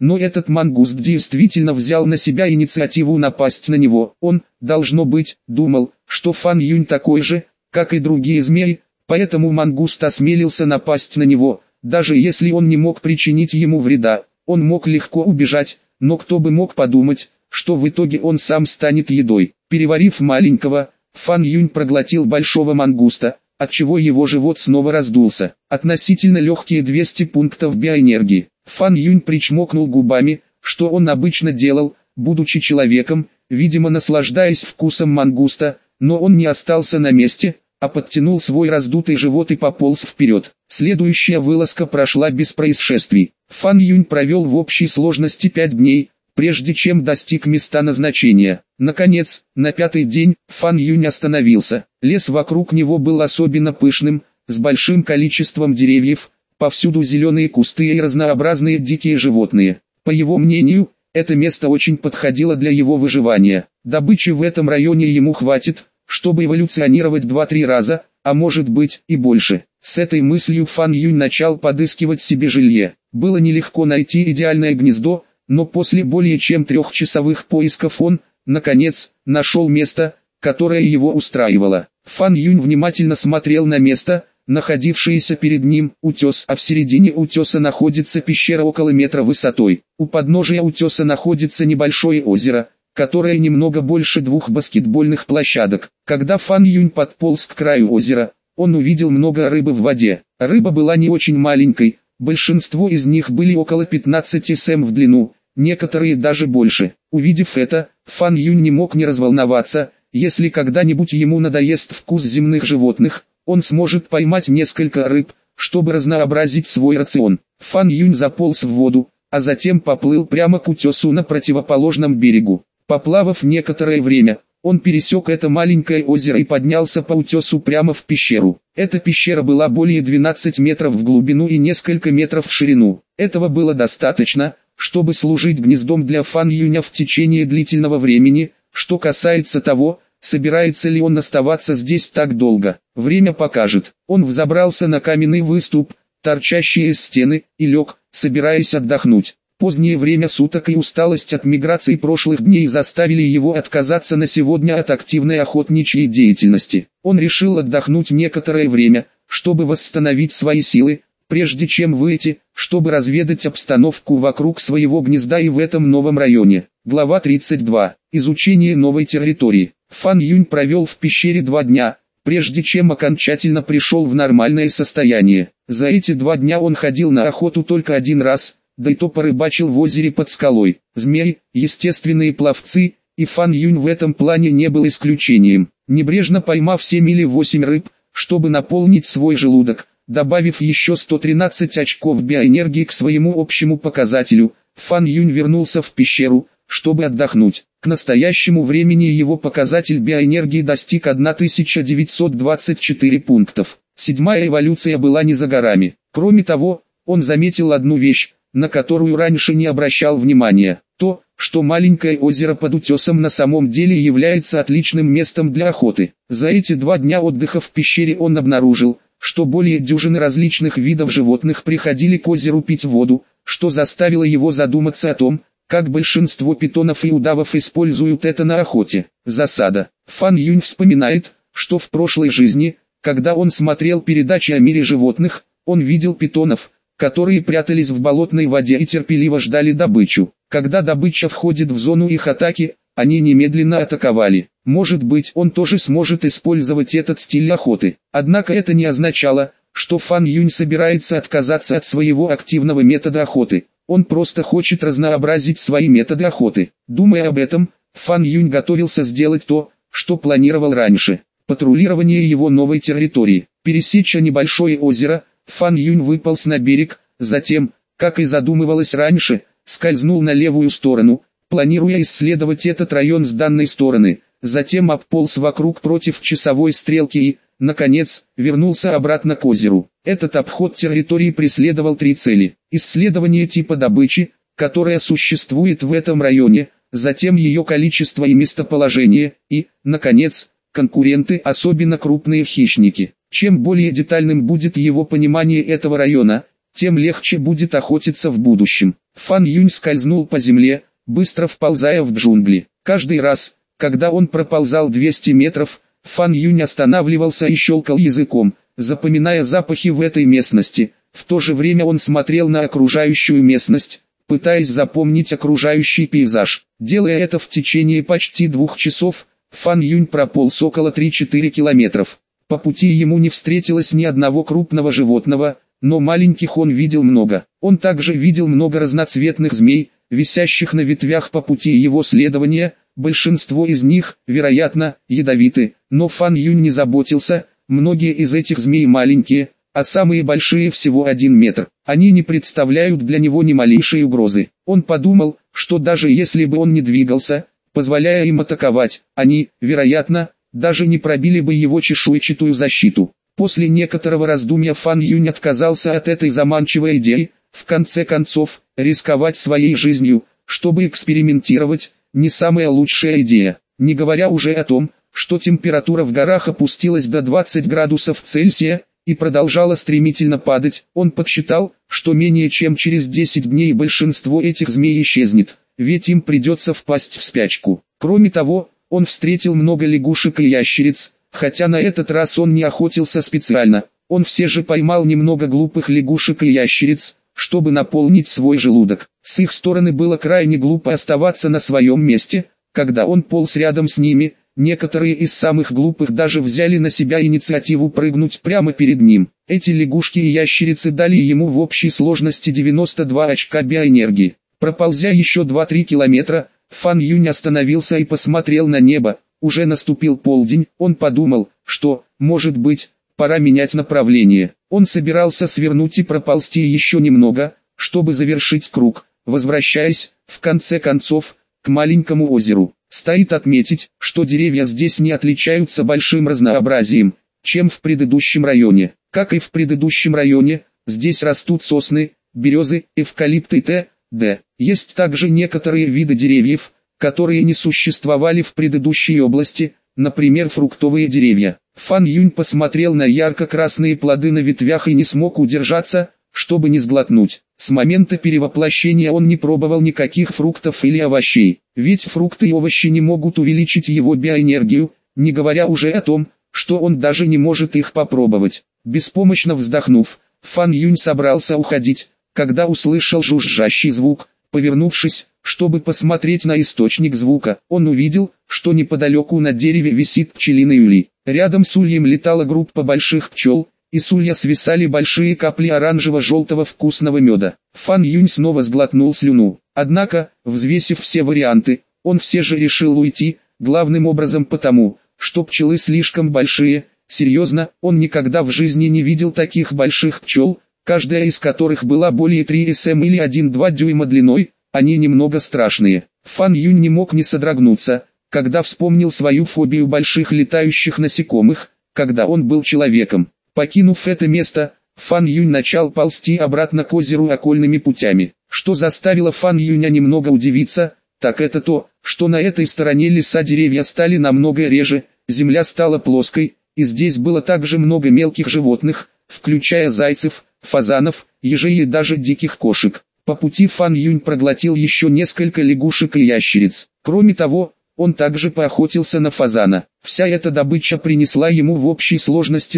но этот мангуст действительно взял на себя инициативу напасть на него. Он, должно быть, думал, что Фан Юнь такой же, как и другие змеи, поэтому мангуст осмелился напасть на него. Даже если он не мог причинить ему вреда, он мог легко убежать, но кто бы мог подумать, что в итоге он сам станет едой. Переварив маленького, Фан Юнь проглотил большого мангуста, отчего его живот снова раздулся. Относительно легкие 200 пунктов биоэнергии. Фан Юнь причмокнул губами, что он обычно делал, будучи человеком, видимо наслаждаясь вкусом мангуста, но он не остался на месте, а подтянул свой раздутый живот и пополз вперед. Следующая вылазка прошла без происшествий. Фан Юнь провел в общей сложности 5 дней, прежде чем достиг места назначения. Наконец, на 5-й день, Фан Юнь остановился. Лес вокруг него был особенно пышным, с большим количеством деревьев, повсюду зеленые кусты и разнообразные дикие животные. По его мнению, это место очень подходило для его выживания. Добычи в этом районе ему хватит, чтобы эволюционировать 2-3 раза, а может быть и больше. С этой мыслью Фан Юнь начал подыскивать себе жилье. Было нелегко найти идеальное гнездо, но после более чем 3-часовых поисков он, наконец, нашел место, которое его устраивало. Фан Юнь внимательно смотрел на место, находившееся перед ним, утес, а в середине утеса находится пещера около метра высотой. У подножия утеса находится небольшое озеро, которое немного больше 2 баскетбольных площадок. Когда Фан Юнь подполз к краю озера, он увидел много рыбы в воде. Рыба была не очень маленькой, большинство из них были около 15 см в длину, некоторые даже больше. Увидев это, Фан Юнь не мог не разволноваться. Если когда-нибудь ему надоест вкус земных животных, он сможет поймать несколько рыб, чтобы разнообразить свой рацион. Фан Юнь заполз в воду, а затем поплыл прямо к утесу на противоположном берегу. Поплавав некоторое время, он пересек это маленькое озеро и поднялся по утесу прямо в пещеру. Эта пещера была более 12 метров в глубину и несколько метров в ширину. Этого было достаточно, чтобы служить гнездом для Фан Юня в течение длительного времени. Что касается того, собирается ли он оставаться здесь так долго, время покажет. Он взобрался на каменный выступ, торчащий из стены, и лег, собираясь отдохнуть. Позднее время суток и усталость от миграции прошлых дней заставили его отказаться на сегодня от активной охотничьей деятельности. Он решил отдохнуть некоторое время, чтобы восстановить свои силы, прежде чем выйти, чтобы разведать обстановку вокруг своего гнезда и в этом новом районе. Глава 32. Изучение новой территории. Фан Юнь провел в пещере 2 дня, прежде чем окончательно пришел в нормальное состояние. За эти 2 дня он ходил на охоту только 1 раз, да и то порыбачил в озере под скалой. Змеи, естественные пловцы, и Фан Юнь в этом плане не был исключением. Небрежно поймав 7 или 8 рыб, чтобы наполнить свой желудок, добавив еще 113 очков биоэнергии к своему общему показателю, Фан Юнь вернулся в пещеру, чтобы отдохнуть. К настоящему времени его показатель биоэнергии достиг 1924 пунктов. 7-я эволюция была не за горами. Кроме того, он заметил одну вещь, на которую раньше не обращал внимания. То, что маленькое озеро под утесом на самом деле является отличным местом для охоты. За эти 2 дня отдыха в пещере он обнаружил, что более дюжины различных видов животных приходили к озеру пить воду, что заставило его задуматься о том, как большинство питонов и удавов используют это на охоте. Засада. Фан Юнь вспоминает, что в прошлой жизни, когда он смотрел передачи о мире животных, он видел питонов, которые прятались в болотной воде и терпеливо ждали добычу. Когда добыча входит в зону их атаки, они немедленно атаковали. Может быть, он тоже сможет использовать этот стиль охоты. Однако это не означало, что Фан Юнь собирается отказаться от своего активного метода охоты. Он просто хочет разнообразить свои методы охоты. Думая об этом, Фан Юнь готовился сделать то, что планировал раньше. Патрулирование его новой территории. Пересечь небольшое озеро, Фан Юнь выполз на берег, затем, как и задумывалось раньше, скользнул на левую сторону, планируя исследовать этот район с данной стороны, затем обполз вокруг против часовой стрелки и, наконец, вернулся обратно к озеру. Этот обход территории преследовал 3 цели. Исследование типа добычи, которая существует в этом районе, затем ее количество и местоположение, и, наконец, конкуренты, особенно крупные хищники. Чем более детальным будет его понимание этого района, тем легче будет охотиться в будущем. Фан Юнь скользнул по земле, быстро вползая в джунгли. Каждый раз, когда он проползал 200 метров, Фан Юнь останавливался и щелкал языком, запоминая запахи в этой местности. В то же время он смотрел на окружающую местность, пытаясь запомнить окружающий пейзаж. Делая это в течение почти 2 часов, Фан Юнь прополз около 3-4 километров. По пути ему не встретилось ни одного крупного животного, но маленьких он видел много. Он также видел много разноцветных змей, висящих на ветвях по пути его следования. Большинство из них, вероятно, ядовиты, но Фан Юнь не заботился, многие из этих змей маленькие, а самые большие всего 1 метр. Они не представляют для него ни малейшей угрозы. Он подумал, что даже если бы он не двигался, позволяя им атаковать, они, вероятно, даже не пробили бы его чешуйчатую защиту. После некоторого раздумья Фан Юнь отказался от этой заманчивой идеи. В конце концов, рисковать своей жизнью, чтобы экспериментировать, не самая лучшая идея. Не говоря уже о том, что температура в горах опустилась до 20 градусов Цельсия и продолжала стремительно падать, он подсчитал, что менее чем через 10 дней большинство этих змей исчезнет, ведь им придется впасть в спячку. Кроме того, он встретил много лягушек и ящериц, хотя на этот раз он не охотился специально, он все же поймал немного глупых лягушек и ящериц, чтобы наполнить свой желудок. С их стороны было крайне глупо оставаться на своем месте, когда он полз рядом с ними. Некоторые из самых глупых даже взяли на себя инициативу прыгнуть прямо перед ним. Эти лягушки и ящерицы дали ему в общей сложности 92 очка биоэнергии. Проползя еще 2-3 километра, Фан Юнь остановился и посмотрел на небо. Уже наступил полдень, он подумал, что, может быть, пора менять направление. Он собирался свернуть и проползти еще немного, чтобы завершить круг, возвращаясь, в конце концов, к маленькому озеру. Стоит отметить, что деревья здесь не отличаются большим разнообразием, чем в предыдущем районе. Как и в предыдущем районе, здесь растут сосны, березы, эвкалипты т.д. Есть также некоторые виды деревьев, которые не существовали в предыдущей области, например фруктовые деревья. Фан Юнь посмотрел на ярко-красные плоды на ветвях и не смог удержаться, чтобы не сглотнуть. С момента перевоплощения он не пробовал никаких фруктов или овощей, ведь фрукты и овощи не могут увеличить его биоэнергию, не говоря уже о том, что он даже не может их попробовать. Беспомощно вздохнув, Фан Юнь собрался уходить, когда услышал жужжащий звук. Повернувшись, чтобы посмотреть на источник звука, он увидел, что неподалеку на дереве висит пчелиный улей. Рядом с ульем летала группа больших пчел, и с улья свисали большие капли оранжево-желтого вкусного меда. Фан Юнь снова сглотнул слюну. Однако, взвесив все варианты, он все же решил уйти, главным образом потому, что пчелы слишком большие. Серьезно, он никогда в жизни не видел таких больших пчел, каждая из которых была более 3 см или 1-2 дюйма длиной. Они немного страшные. Фан Юнь не мог не содрогнуться, когда вспомнил свою фобию больших летающих насекомых, когда он был человеком. Покинув это место, Фан Юнь начал ползти обратно к озеру окольными путями. Что заставило Фан Юня немного удивиться, так это то, что на этой стороне леса деревья стали намного реже, земля стала плоской, и здесь было также много мелких животных, включая зайцев, фазанов, ежей и даже диких кошек. По пути Фан Юнь проглотил еще несколько лягушек и ящериц. Кроме того, он также поохотился на фазана. Вся эта добыча принесла ему в общей сложности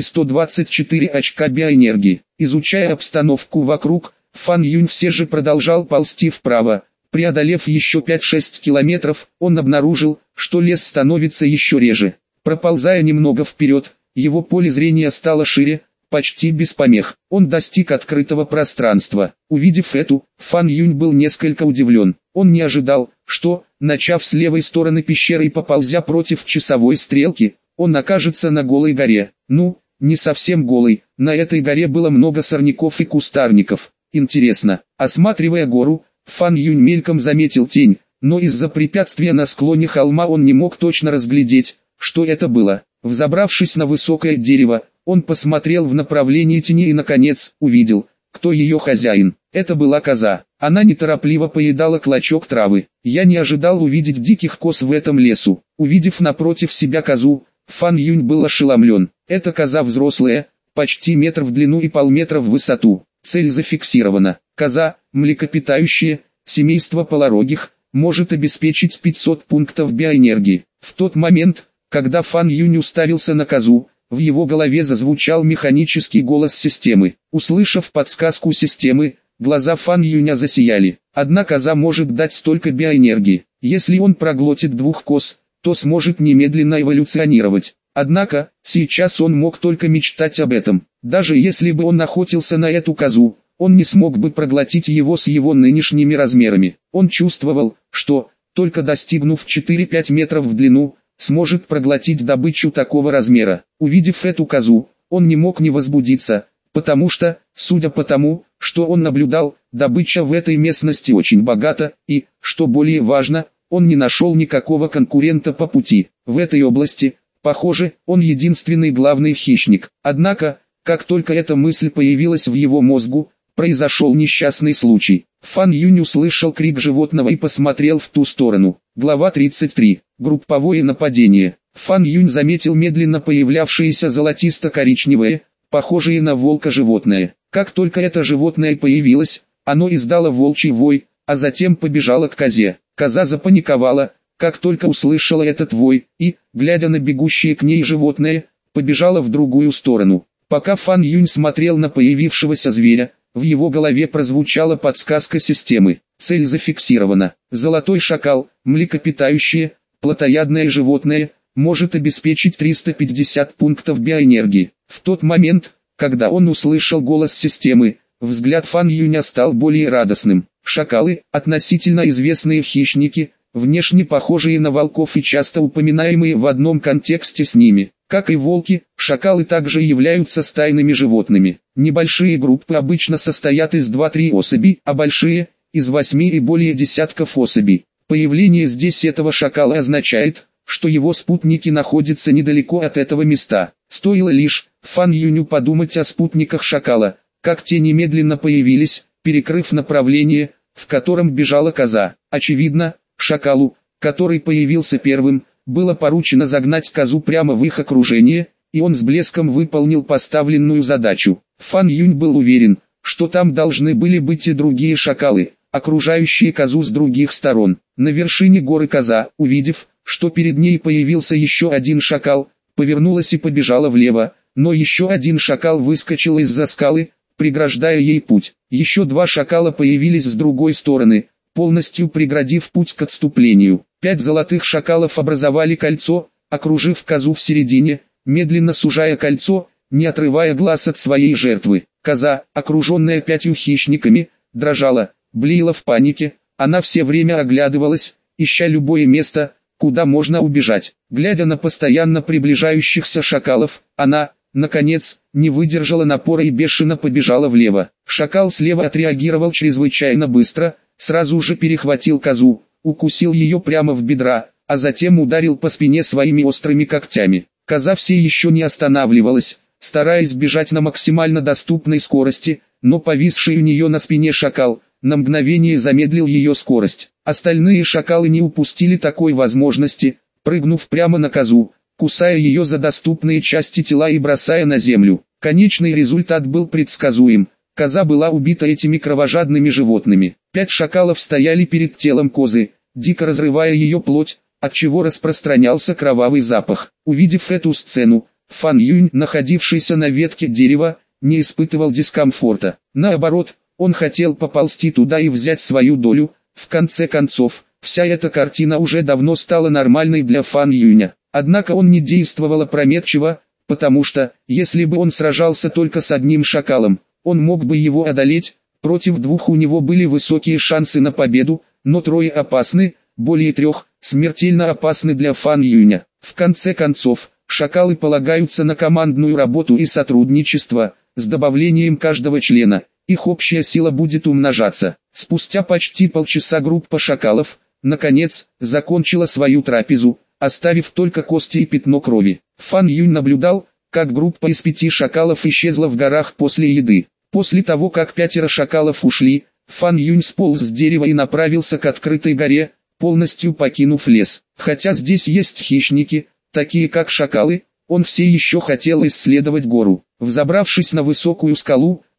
124 очка биоэнергии. Изучая обстановку вокруг, Фан Юнь все же продолжал ползти вправо. Преодолев еще 5-6 километров, он обнаружил, что лес становится еще реже. Проползая немного вперед, его поле зрения стало шире, почти без помех. Он достиг открытого пространства. Увидев эту, Фан Юнь был несколько удивлен. Он не ожидал, что, начав с левой стороны пещеры и поползя против часовой стрелки, он окажется на голой горе. Ну, не совсем голой, на этой горе было много сорняков и кустарников. Интересно, осматривая гору, Фан Юнь мельком заметил тень, но из-за препятствия на склоне холма он не мог точно разглядеть, что это было. Взобравшись на высокое дерево, он посмотрел в направлении тени и наконец увидел, кто ее хозяин. Это была коза. Она неторопливо поедала клочок травы. Я не ожидал увидеть диких коз в этом лесу. Увидев напротив себя козу, Фан Юнь был ошеломлен. Эта коза взрослая, почти метр в длину и полметра в высоту. Цель зафиксирована. Коза, млекопитающее, семейство полорогих, может обеспечить 500 пунктов биоэнергии. В тот момент, когда Фан Юнь уставился на козу, в его голове зазвучал механический голос системы. Услышав подсказку системы, глаза Фан Юня засияли. Одна коза может дать столько биоэнергии. Если он проглотит 2 коз, то сможет немедленно эволюционировать. Однако, сейчас он мог только мечтать об этом. Даже если бы он охотился на эту козу, он не смог бы проглотить его с его нынешними размерами. Он чувствовал, что, только достигнув 4-5 метров в длину, сможет проглотить добычу такого размера. Увидев эту козу, он не мог не возбудиться, потому что, судя по тому, что он наблюдал, добыча в этой местности очень богата, и, что более важно, он не нашел никакого конкурента по пути. В этой области, похоже, он единственный главный хищник. Однако, как только эта мысль появилась в его мозгу, произошел несчастный случай. Фан Юнь услышал крик животного и посмотрел в ту сторону. Глава 33. Групповое нападение. Фан Юнь заметил медленно появлявшееся золотисто-коричневое, похожее на волка животное. Как только это животное появилось, оно издало волчий вой, а затем побежало к козе. Коза запаниковала, как только услышала этот вой, и, глядя на бегущее к ней животное, побежала в другую сторону. Пока Фан Юнь смотрел на появившегося зверя, в его голове прозвучала подсказка системы. Цель зафиксирована. Золотой шакал, млекопитающее, плотоядное животное, может обеспечить 350 пунктов биоэнергии. В тот момент, когда он услышал голос системы, взгляд Фан Юня стал более радостным. Шакалы, относительно известные хищники, внешне похожие на волков и часто упоминаемые в одном контексте с ними. Как и волки, шакалы также являются стайными животными. Небольшие группы обычно состоят из 2-3 особей, а большие – из 8 и более десятков особей. Появление здесь этого шакала означает, что его спутники находятся недалеко от этого места. Стоило лишь Фан Юню подумать о спутниках шакала, как те немедленно появились, перекрыв направление, в котором бежала коза. Очевидно, шакалу, который появился первым, было поручено загнать козу прямо в их окружение, и он с блеском выполнил поставленную задачу. Фан Юнь был уверен, что там должны были быть и другие шакалы, окружающие козу с других сторон. На вершине горы коза, увидев, что перед ней появился еще один шакал, повернулась и побежала влево, но еще один шакал выскочил из-за скалы, преграждая ей путь. Еще 2 шакала появились с другой стороны, полностью преградив путь к отступлению. 5 золотых шакалов образовали кольцо, окружив козу в середине, медленно сужая кольцо, не отрывая глаз от своей жертвы. Коза, окруженная 5 хищниками, дрожала, блеяла в панике, она все время оглядывалась, ища любое место, куда можно убежать. Глядя на постоянно приближающихся шакалов, она, наконец, не выдержала напора и бешено побежала влево. Шакал слева отреагировал чрезвычайно быстро, сразу же перехватил козу, укусил ее прямо в бедра, а затем ударил по спине своими острыми когтями. Коза все еще не останавливалась, стараясь бежать на максимально доступной скорости, но повисший у нее на спине шакал, на мгновение замедлил ее скорость. Остальные шакалы не упустили такой возможности, прыгнув прямо на козу, кусая ее за доступные части тела и бросая на землю. Конечный результат был предсказуем. Коза была убита этими кровожадными животными. 5 шакалов стояли перед телом козы, дико разрывая ее плоть, отчего распространялся кровавый запах. Увидев эту сцену, Фан Юнь, находившийся на ветке дерева, не испытывал дискомфорта. Наоборот, он хотел поползти туда и взять свою долю. В конце концов, вся эта картина уже давно стала нормальной для Фан Юня. Однако он не действовал опрометчиво, потому что, если бы он сражался только с одним шакалом, он мог бы его одолеть. Против 2 у него были высокие шансы на победу, но 3 опасны, более 3 смертельно опасны для Фан Юня. В конце концов, шакалы полагаются на командную работу и сотрудничество, с добавлением каждого члена. Их общая сила будет умножаться. Спустя почти полчаса группа шакалов, наконец, закончила свою трапезу, оставив только кости и пятно крови. Фан Юнь наблюдал, как группа из 5 шакалов исчезла в горах после еды. После того, как 5 шакалов ушли, Фан Юнь сполз с дерева и направился к открытой горе, полностью покинув лес. Хотя здесь есть хищники, такие как шакалы, он все еще хотел исследовать гору. Взобравшись на высокую скалу,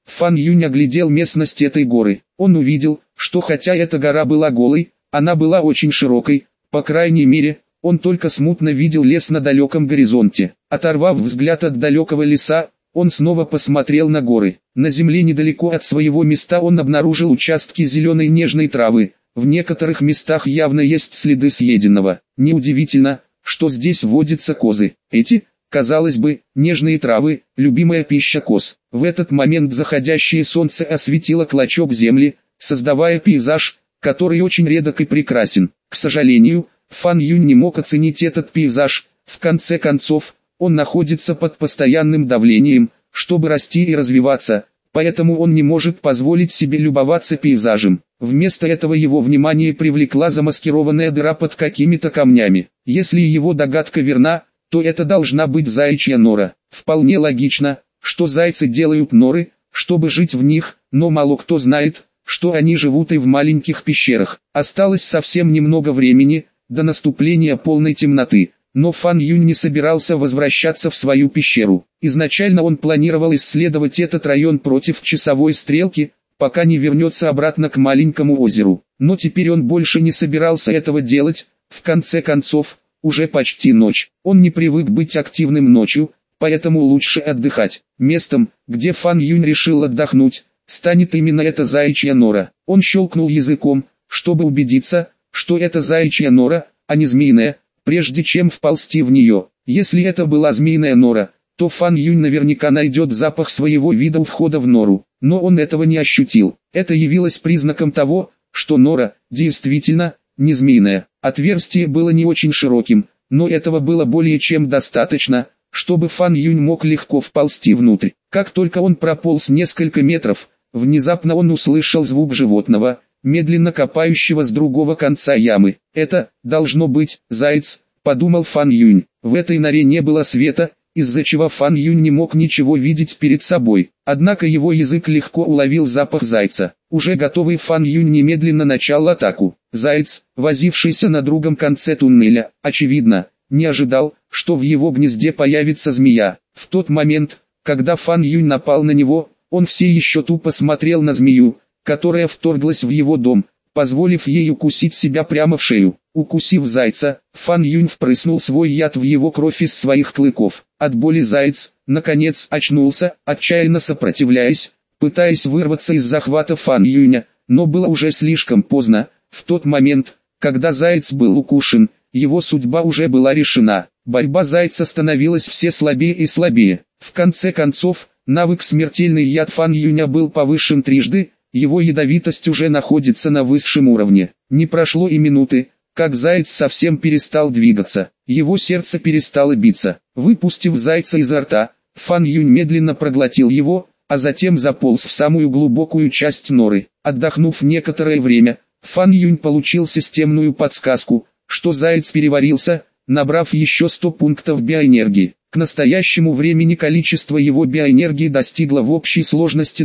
Фан Юнь оглядел местность этой горы. Он увидел, что хотя эта гора была голой, она была очень широкой, по крайней мере, он только смутно видел лес на далеком горизонте. Оторвав взгляд от далекого леса, он снова посмотрел на горы. На земле недалеко от своего места он обнаружил участки зеленой нежной травы. В некоторых местах явно есть следы съеденного. Неудивительно, что здесь водятся козы. Эти, казалось бы, нежные травы, любимая пища коз. В этот момент заходящее солнце осветило клочок земли, создавая пейзаж, который очень редок и прекрасен. К сожалению, Фан Юнь не мог оценить этот пейзаж. В конце концов, он находится под постоянным давлением, чтобы расти и развиваться, поэтому он не может позволить себе любоваться пейзажем. Вместо этого его внимание привлекла замаскированная дыра под какими-то камнями. Если его догадка верна, то это должна быть заячья нора. Вполне логично, что зайцы делают норы, чтобы жить в них, но мало кто знает, что они живут и в маленьких пещерах. Осталось совсем немного времени до наступления полной темноты. Но Фан Юнь не собирался возвращаться в свою пещеру. Изначально он планировал исследовать этот район против часовой стрелки, пока не вернется обратно к маленькому озеру. Но теперь он больше не собирался этого делать. В конце концов, уже почти ночь. Он не привык быть активным ночью, поэтому лучше отдыхать. Местом, где Фан Юнь решил отдохнуть, станет именно эта заячья нора. Он щелкнул языком, чтобы убедиться, что это заячья нора, а не змеиная, прежде чем вползти в нее. Если это была змеиная нора, то Фан Юнь наверняка найдет запах своего вида у входа в нору. Но он этого не ощутил. Это явилось признаком того, что нора, действительно, не змеиная. Отверстие было не очень широким, но этого было более чем достаточно, чтобы Фан Юнь мог легко вползти внутрь. Как только он прополз несколько метров, внезапно он услышал звук животного, медленно копающего с другого конца ямы. «Это, должно быть, заяц», — подумал Фан Юнь. В этой норе не было света, из-за чего Фан Юнь не мог ничего видеть перед собой. Однако его язык легко уловил запах зайца. Уже готовый Фан Юнь немедленно начал атаку. Заяц, возившийся на другом конце туннеля, очевидно, не ожидал, что в его гнезде появится змея. В тот момент, когда Фан Юнь напал на него, он все еще тупо смотрел на змею, которая вторглась в его дом, позволив ей укусить себя прямо в шею. Укусив зайца, Фан Юнь впрыснул свой яд в его кровь из своих клыков. От боли заяц, наконец, очнулся, отчаянно сопротивляясь, пытаясь вырваться из захвата Фан Юня, но было уже слишком поздно. В тот момент, когда заяц был укушен, его судьба уже была решена. Борьба зайца становилась все слабее и слабее. В конце концов, навык смертельный яд Фан Юня был повышен трижды. Его ядовитость уже находится на высшем уровне. Не прошло и минуты, как заяц совсем перестал двигаться. Его сердце перестало биться. Выпустив зайца изо рта, Фан Юнь медленно проглотил его, а затем заполз в самую глубокую часть норы. Отдохнув некоторое время, Фан Юнь получил системную подсказку, что заяц переварился, набрав еще 100 пунктов биоэнергии. К настоящему времени количество его биоэнергии достигло в общей сложности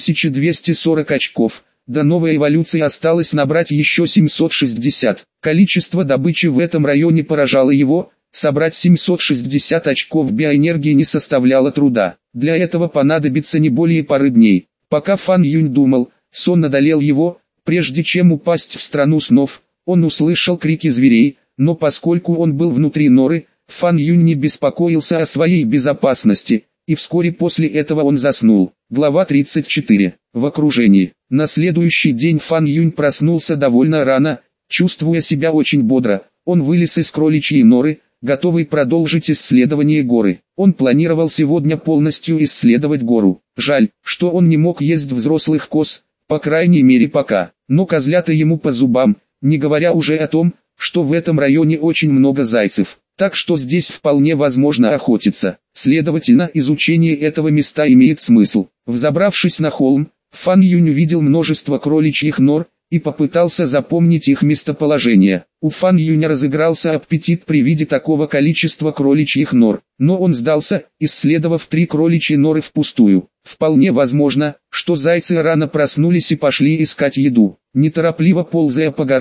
2240 очков. До новой эволюции осталось набрать еще 760. Количество добычи в этом районе поражало его. Собрать 760 очков биоэнергии не составляло труда. Для этого понадобится не более пары дней. Пока Фан Юнь думал, сон одолел его. Прежде чем упасть в страну снов, он услышал крики зверей, но поскольку он был внутри норы, Фан Юнь не беспокоился о своей безопасности, и вскоре после этого он заснул. Глава 34. В окружении. На следующий день Фан Юнь проснулся довольно рано, чувствуя себя очень бодро. Он вылез из кроличьей норы, готовый продолжить исследование горы. Он планировал сегодня полностью исследовать гору. Жаль, что он не мог есть взрослых коз, по крайней мере пока. Но козлята ему по зубам, не говоря уже о том, что в этом районе очень много зайцев. Так что здесь вполне возможно охотиться. Следовательно, изучение этого места имеет смысл. Взобравшись на холм, Фан Юнь увидел множество кроличьих нор и попытался запомнить их местоположение. У Фан Юня разыгрался аппетит при виде такого количества кроличьих нор, но он сдался, исследовав 3 кроличьи норы впустую. Вполне возможно, что зайцы рано проснулись и пошли искать еду. Неторопливо ползая по горам,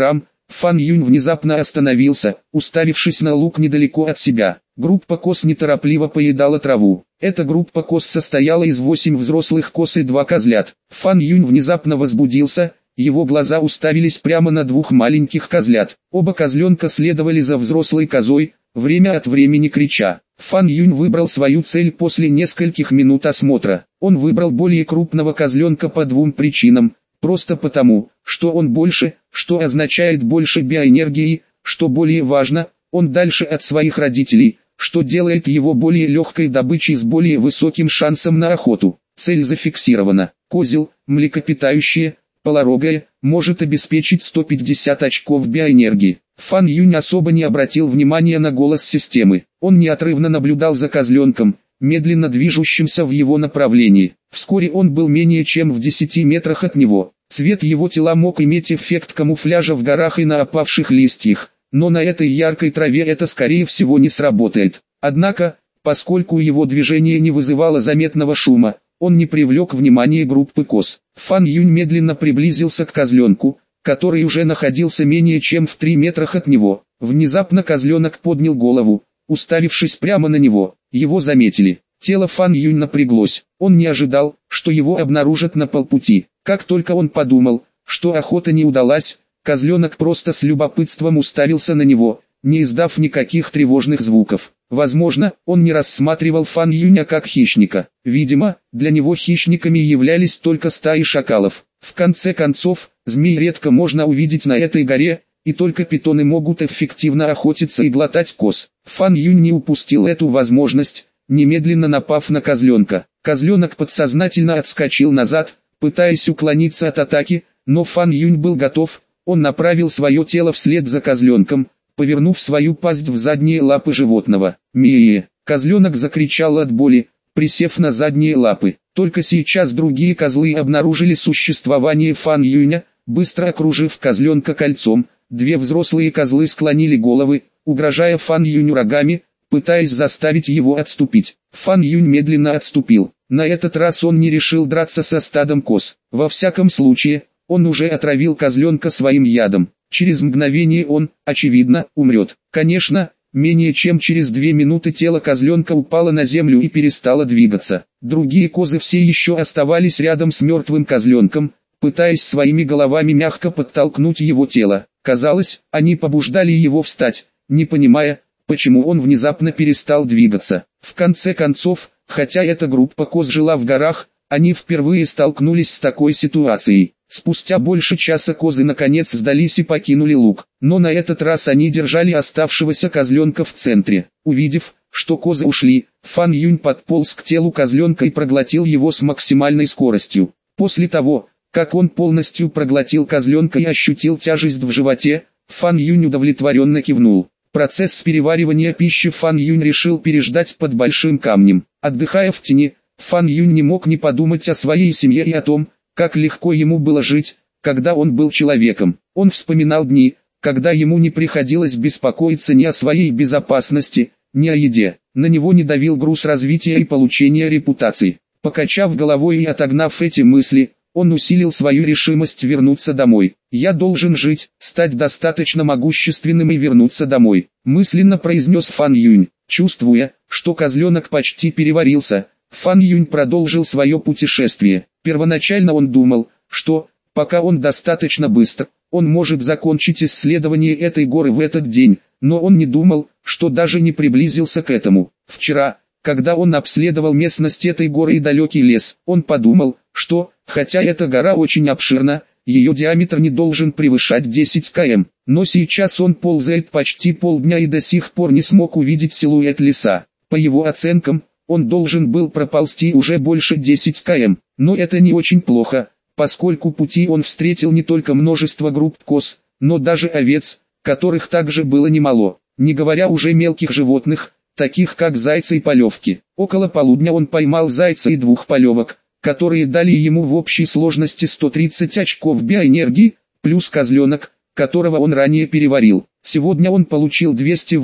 Фан Юнь внезапно остановился, уставившись на луг недалеко от себя. Группа коз неторопливо поедала траву. Эта группа коз состояла из 8 взрослых коз и 2 козлят. Фан Юнь внезапно возбудился, его глаза уставились прямо на 2 маленьких козлят. Оба козленка следовали за взрослой козой, время от времени крича. Фан Юнь выбрал свою цель после нескольких минут осмотра. Он выбрал более крупного козленка по 2 причинам. Просто потому, что он больше, что означает больше биоэнергии, что более важно, он дальше от своих родителей, что делает его более легкой добычей с более высоким шансом на охоту. Цель зафиксирована. Козел, млекопитающее, полорогое, может обеспечить 150 очков биоэнергии. Фан Юнь особо не обратил внимания на голос системы. Он неотрывно наблюдал за козленком, медленно движущимся в его направлении. Вскоре он был менее чем в 10 метрах от него. Цвет его тела мог иметь эффект камуфляжа в горах и на опавших листьях, но на этой яркой траве это скорее всего не сработает. Однако, поскольку его движение не вызывало заметного шума, он не привлек внимания группы коз. Фан Юнь медленно приблизился к козленку, который уже находился менее чем в 3 метрах от него. Внезапно козленок поднял голову, уставившись прямо на него. Его заметили. Тело Фан Юнь напряглось. Он не ожидал, что его обнаружат на полпути. Как только он подумал, что охота не удалась, козленок просто с любопытством уставился на него, не издав никаких тревожных звуков. Возможно, он не рассматривал Фан Юня как хищника. Видимо, для него хищниками являлись только стаи шакалов. В конце концов, змей редко можно увидеть на этой горе, и только питоны могут эффективно охотиться и глотать коз. Фан Юнь не упустил эту возможность, немедленно напав на козленка. Козленок подсознательно отскочил назад, пытаясь уклониться от атаки, но Фан Юнь был готов, он направил свое тело вслед за козленком, повернув свою пасть в задние лапы животного. «Мие!» Козленок закричал от боли, присев на задние лапы. Только сейчас другие козлы обнаружили существование Фан Юня, быстро окружив козленка кольцом. 2 взрослые козлы склонили головы, угрожая Фан Юню рогами, пытаясь заставить его отступить. Фан Юнь медленно отступил. На этот раз он не решил драться со стадом коз. Во всяком случае, он уже отравил козленка своим ядом. Через мгновение он, очевидно, умрет. Конечно, менее чем через 2 минуты тело козленка упало на землю и перестало двигаться. Другие козы все еще оставались рядом с мертвым козленком, пытаясь своими головами мягко подтолкнуть его тело. Казалось, они побуждали его встать, не понимая, почему он внезапно перестал двигаться. В конце концов, хотя эта группа коз жила в горах, они впервые столкнулись с такой ситуацией. Спустя больше часа козы наконец сдались и покинули луг, но на этот раз они держали оставшегося козленка в центре. Увидев, что козы ушли, Фан Юнь подполз к телу козленка и проглотил его с максимальной скоростью. После того, как он полностью проглотил козленка и ощутил тяжесть в животе, Фан Юнь удовлетворенно кивнул. Процесс переваривания пищи Фан Юнь решил переждать под большим камнем. Отдыхая в тени, Фан Юнь не мог не подумать о своей семье и о том, как легко ему было жить, когда он был человеком. Он вспоминал дни, когда ему не приходилось беспокоиться ни о своей безопасности, ни о еде. На него не давил груз развития и получения репутации. Покачав головой и отогнав эти мысли, он усилил свою решимость вернуться домой. «Я должен жить, стать достаточно могущественным и вернуться домой», мысленно произнес Фан Юнь. Чувствуя, что козленок почти переварился, Фан Юнь продолжил свое путешествие. Первоначально он думал, что, пока он достаточно быстр, он может закончить исследование этой горы в этот день, но он не думал, что даже не приблизился к этому. Вчера, когда он обследовал местность этой горы и далекий лес, он подумал, что, хотя эта гора очень обширна, ее диаметр не должен превышать 10 км. Но сейчас он ползает почти полдня и до сих пор не смог увидеть силуэт леса. По его оценкам, он должен был проползти уже больше 10 км. Но это не очень плохо, поскольку пути он встретил не только множество групп коз, но даже овец, которых также было немало, не говоря уже мелких животных, таких как зайцы и полевки. Около полудня он поймал зайца и 2 полевок, которые дали ему в общей сложности 130 очков биоэнергии, плюс козленок, которого он ранее переварил. Сегодня он получил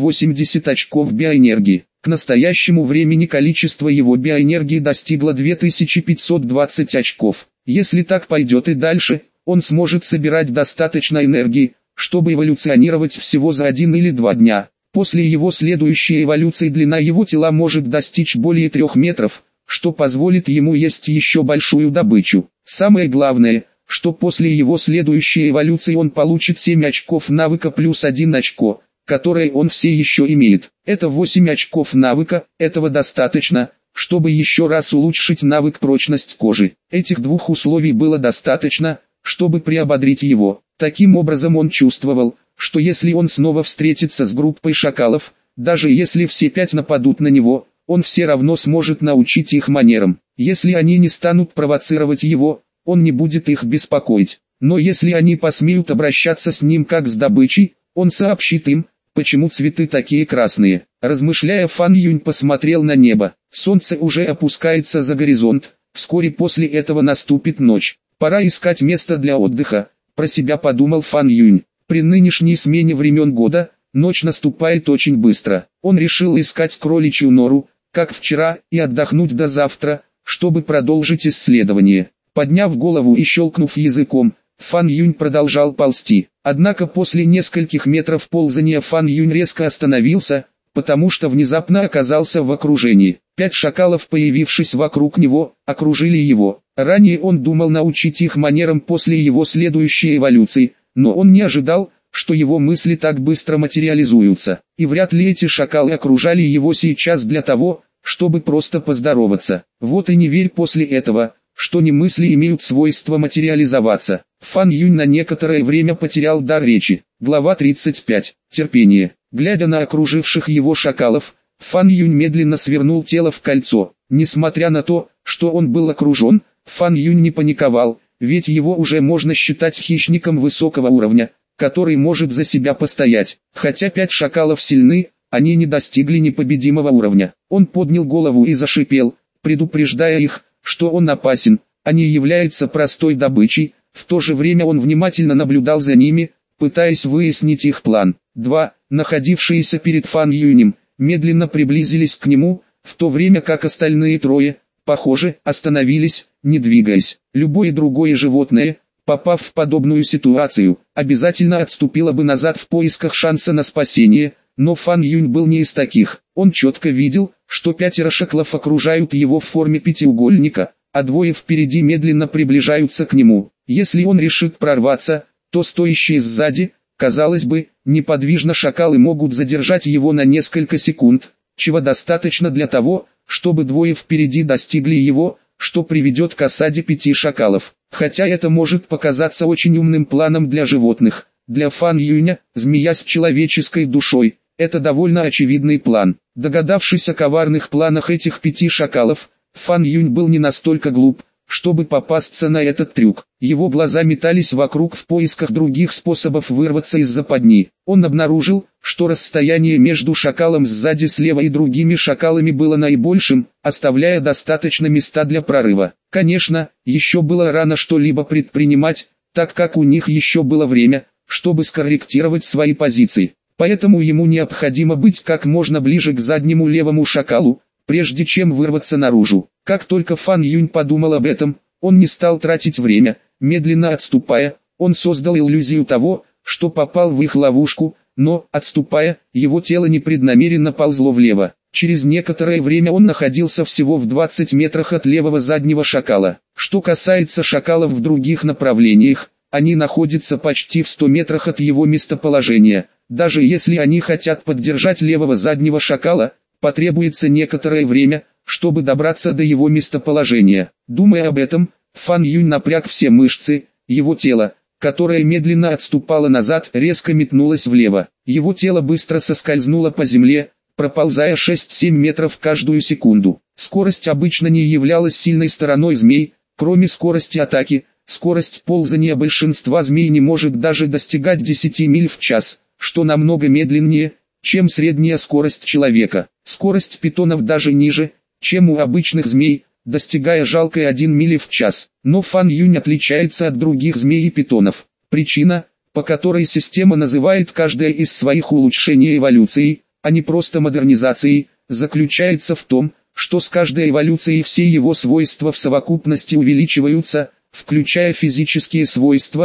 280 очков биоэнергии. К настоящему времени количество его биоэнергии достигло 2520 очков. Если так пойдет и дальше, он сможет собирать достаточно энергии, чтобы эволюционировать всего за 1 или 2 дня. После его следующей эволюции длина его тела может достичь более 3 метров, что позволит ему есть еще большую добычу. Самое главное, что после его следующей эволюции он получит 7 очков навыка плюс 1 очко, которое он все еще имеет. Это 8 очков навыка, этого достаточно, чтобы еще раз улучшить навык прочность кожи. Этих двух условий было достаточно, чтобы приободрить его. Таким образом он чувствовал, что если он снова встретится с группой шакалов, даже если все 5 нападут на него, он все равно сможет научить их манерам. Если они не станут провоцировать его, он не будет их беспокоить. Но если они посмеют обращаться с ним как с добычей, он сообщит им, почему цветы такие красные. Размышляя, Фан Юнь посмотрел на небо. Солнце уже опускается за горизонт, вскоре после этого наступит ночь. Пора искать место для отдыха, про себя подумал Фан Юнь. При нынешней смене времен года, ночь наступает очень быстро. Он решил искать кроличью нору, как вчера, и отдохнуть до завтра, чтобы продолжить исследование. Подняв голову и щелкнув языком, Фан Юнь продолжал ползти. Однако после нескольких метров ползания Фан Юнь резко остановился, потому что внезапно оказался в окружении. 5 шакалов, появившись вокруг него, окружили его. Ранее он думал научить их манерам после его следующей эволюции, но он не ожидал, что его мысли так быстро материализуются. И вряд ли эти шакалы окружали его сейчас для того, чтобы просто поздороваться. Вот и не верь после этого, что не мысли имеют свойство материализоваться. Фан Юнь на некоторое время потерял дар речи. Глава 35. Терпение. Глядя на окруживших его шакалов, Фан Юнь медленно свернул тело в кольцо. Несмотря на то, что он был окружен, Фан Юнь не паниковал, ведь его уже можно считать хищником высокого уровня, который может за себя постоять. Хотя 5 шакалов сильны, они не достигли непобедимого уровня. Он поднял голову и зашипел, предупреждая их, что он опасен, а не является простой добычей. В то же время он внимательно наблюдал за ними, пытаясь выяснить их план. 2, находившиеся перед Фан Юнем, медленно приблизились к нему, в то время как остальные 3, похоже, остановились, не двигаясь. Любое другое животное, попав в подобную ситуацию, обязательно отступило бы назад в поисках шанса на спасение, но Фан Юнь был не из таких. Он четко видел, что 5 шакалов окружают его в форме пятиугольника, а 2 впереди медленно приближаются к нему. Если он решит прорваться, то стоящие сзади, казалось бы, неподвижно шакалы могут задержать его на несколько секунд, чего достаточно для того, чтобы 2 впереди достигли его, что приведет к осаде 5 шакалов. Хотя это может показаться очень умным планом для животных, для Фан Юня, змея с человеческой душой, это довольно очевидный план. Догадавшись о коварных планах этих 5 шакалов, Фан Юнь был не настолько глуп, чтобы попасться на этот трюк. Его глаза метались вокруг в поисках других способов вырваться из западни. Он обнаружил, что расстояние между шакалом сзади слева и другими шакалами было наибольшим, оставляя достаточно места для прорыва. Конечно, еще было рано что-либо предпринимать, так как у них еще было время, чтобы скорректировать свои позиции. Поэтому ему необходимо быть как можно ближе к заднему левому шакалу, прежде чем вырваться наружу. Как только Фан Юнь подумал об этом, он не стал тратить время. Медленно отступая, он создал иллюзию того, что попал в их ловушку, но, отступая, его тело непреднамеренно ползло влево. Через некоторое время он находился всего в 20 метрах от левого заднего шакала. Что касается шакалов в других направлениях, они находятся почти в 100 метрах от его местоположения. Даже если они хотят поддержать левого заднего шакала, потребуется некоторое время, чтобы добраться до его местоположения. Думая об этом, Фан Юнь напряг все мышцы, его тело, которое медленно отступало назад, резко метнулось влево. Его тело быстро соскользнуло по земле, проползая 6-7 метров каждую секунду. Скорость обычно не являлась сильной стороной змей, кроме скорости атаки, скорость ползания большинства змей не может даже достигать 10 миль в час, что намного медленнее, чем средняя скорость человека. Скорость питонов даже ниже, чем у обычных змей, достигая жалкой 1 мили в час. Но Фан Юнь отличается от других змей и питонов. Причина, по которой система называет каждое из своих улучшений эволюцией, а не просто модернизацией, заключается в том, что с каждой эволюцией все его свойства в совокупности увеличиваются, включая физические свойства,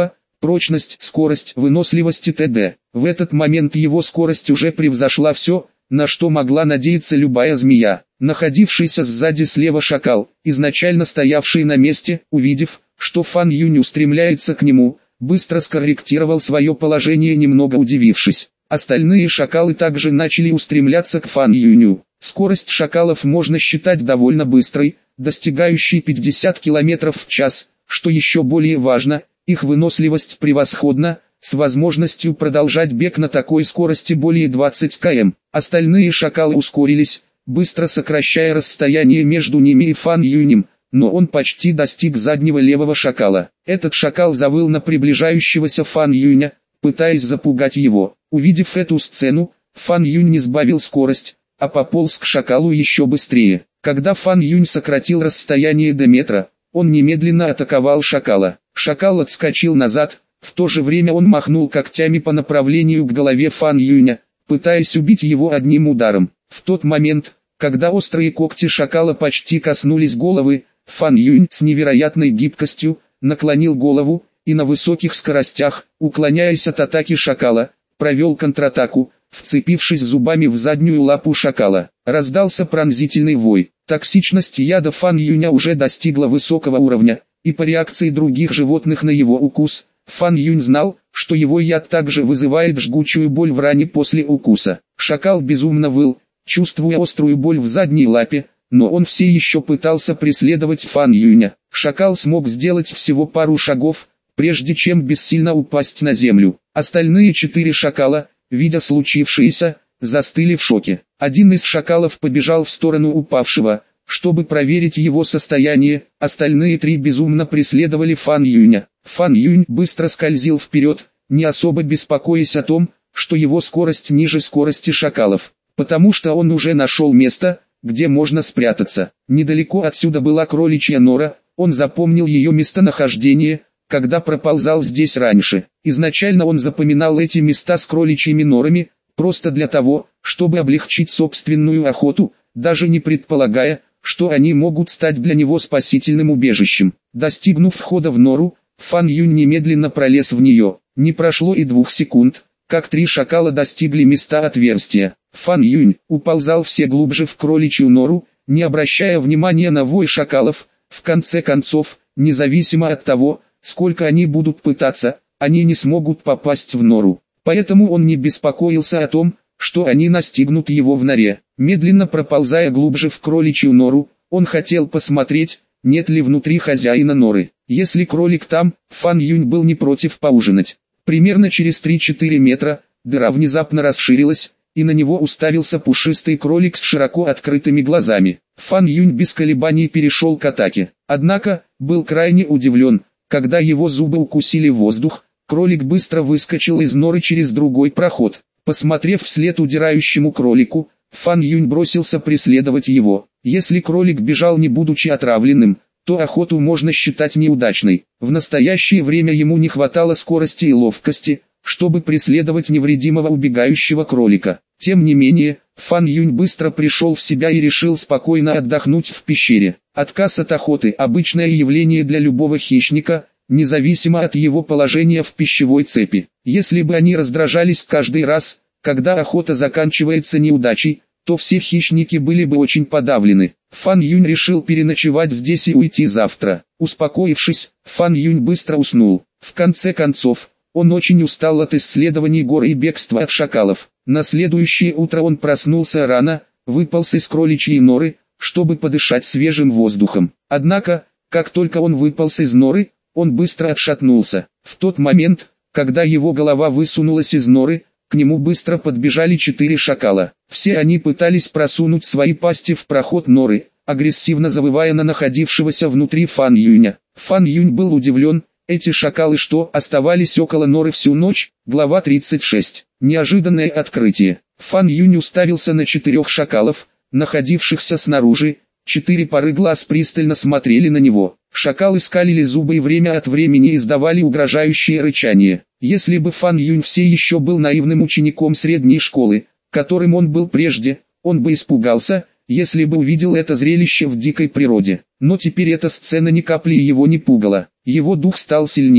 прочность, скорость, выносливость и т.д. В этот момент его скорость уже превзошла все, на что могла надеяться любая змея. Находившийся сзади слева шакал, изначально стоявший на месте, увидев, что Фан Юнь устремляется к нему, быстро скорректировал свое положение, немного удивившись. Остальные шакалы также начали устремляться к Фан Юню. Скорость шакалов можно считать довольно быстрой, достигающей 50 км в час, что еще более важно, их выносливость превосходна, с возможностью продолжать бег на такой скорости более 20 км. Остальные шакалы ускорились, быстро сокращая расстояние между ними и Фан Юнем, но он почти достиг заднего левого шакала. Этот шакал завыл на приближающегося Фан Юня, пытаясь запугать его. Увидев эту сцену, Фан Юнь не сбавил скорость, а пополз к шакалу еще быстрее. Когда Фан Юнь сократил расстояние до метра, он немедленно атаковал шакала. Шакал отскочил назад, в то же время он махнул когтями по направлению к голове Фан Юня, пытаясь убить его одним ударом. В тот момент, когда острые когти шакала почти коснулись головы, Фан Юнь с невероятной гибкостью наклонил голову и на высоких скоростях, уклоняясь от атаки шакала, провел контратаку, вцепившись зубами в заднюю лапу шакала. Раздался пронзительный вой. Токсичность яда Фан Юня уже достигла высокого уровня, и по реакции других животных на его укус, Фан Юнь знал, что его яд также вызывает жгучую боль в ране после укуса. Шакал безумно выл, чувствуя острую боль в задней лапе, но он все еще пытался преследовать Фан Юня. Шакал смог сделать всего пару шагов, прежде чем бессильно упасть на землю. Остальные 4 шакала, видя случившееся, застыли в шоке. Один из шакалов побежал в сторону упавшего, чтобы проверить его состояние, остальные 3 безумно преследовали Фан Юня. Фан Юнь быстро скользил вперед, не особо беспокоясь о том, что его скорость ниже скорости шакалов, потому что он уже нашел место, где можно спрятаться. Недалеко отсюда была кроличья нора, он запомнил ее местонахождение, когда проползал здесь раньше. Изначально он запоминал эти места с кроличьими норами, просто для того, чтобы облегчить собственную охоту, даже не предполагая, что они могут стать для него спасительным убежищем. Достигнув входа в нору, Фан Юнь немедленно пролез в нее. Не прошло и 2 секунд, как 3 шакала достигли места отверстия. Фан Юнь уползал все глубже в кроличью нору, не обращая внимания на вой шакалов. В конце концов, независимо от того, сколько они будут пытаться, они не смогут попасть в нору. Поэтому он не беспокоился о том, что они настигнут его в норе. Медленно проползая глубже в кроличью нору, он хотел посмотреть, нет ли внутри хозяина норы. Если кролик там, Фан Юнь был не против поужинать. Примерно через 3-4 метра, дыра внезапно расширилась, и на него уставился пушистый кролик с широко открытыми глазами. Фан Юнь без колебаний перешел к атаке. Однако, был крайне удивлен, когда его зубы укусили воздух, кролик быстро выскочил из норы через другой проход. Посмотрев вслед удирающему кролику, Фан Юнь бросился преследовать его. Если кролик бежал не будучи отравленным, то охоту можно считать неудачной. В настоящее время ему не хватало скорости и ловкости, чтобы преследовать невредимого убегающего кролика. Тем не менее, Фан Юнь быстро пришел в себя и решил спокойно отдохнуть в пещере. Отказ от охоты – обычное явление для любого хищника, независимо от его положения в пищевой цепи. Если бы они раздражались каждый раз, когда охота заканчивается неудачей, то все хищники были бы очень подавлены. Фан Юнь решил переночевать здесь и уйти завтра. Успокоившись, Фан Юнь быстро уснул. В конце концов, он очень устал от исследований гор и бегства от шакалов. На следующее утро он проснулся рано, выполз из кроличьей норы, чтобы подышать свежим воздухом. Однако, как только он выполз из норы, он быстро отшатнулся. В тот момент, когда его голова высунулась из норы, к нему быстро подбежали 4 шакала. Все они пытались просунуть свои пасти в проход норы, агрессивно завывая на находившегося внутри Фан Юня. Фан Юнь был удивлен, эти шакалы что, оставались около норы всю ночь? Глава 36. Неожиданное открытие. Фан Юнь уставился на 4 шакалов, находившихся снаружи. 4 пары глаз пристально смотрели на него. Шакалы скалили зубы и время от времени издавали угрожающее рычание. Если бы Фан Юнь все еще был наивным учеником средней школы, которым он был прежде, он бы испугался, если бы увидел это зрелище в дикой природе. Но теперь эта сцена ни капли его не пугала. Его дух стал сильнее.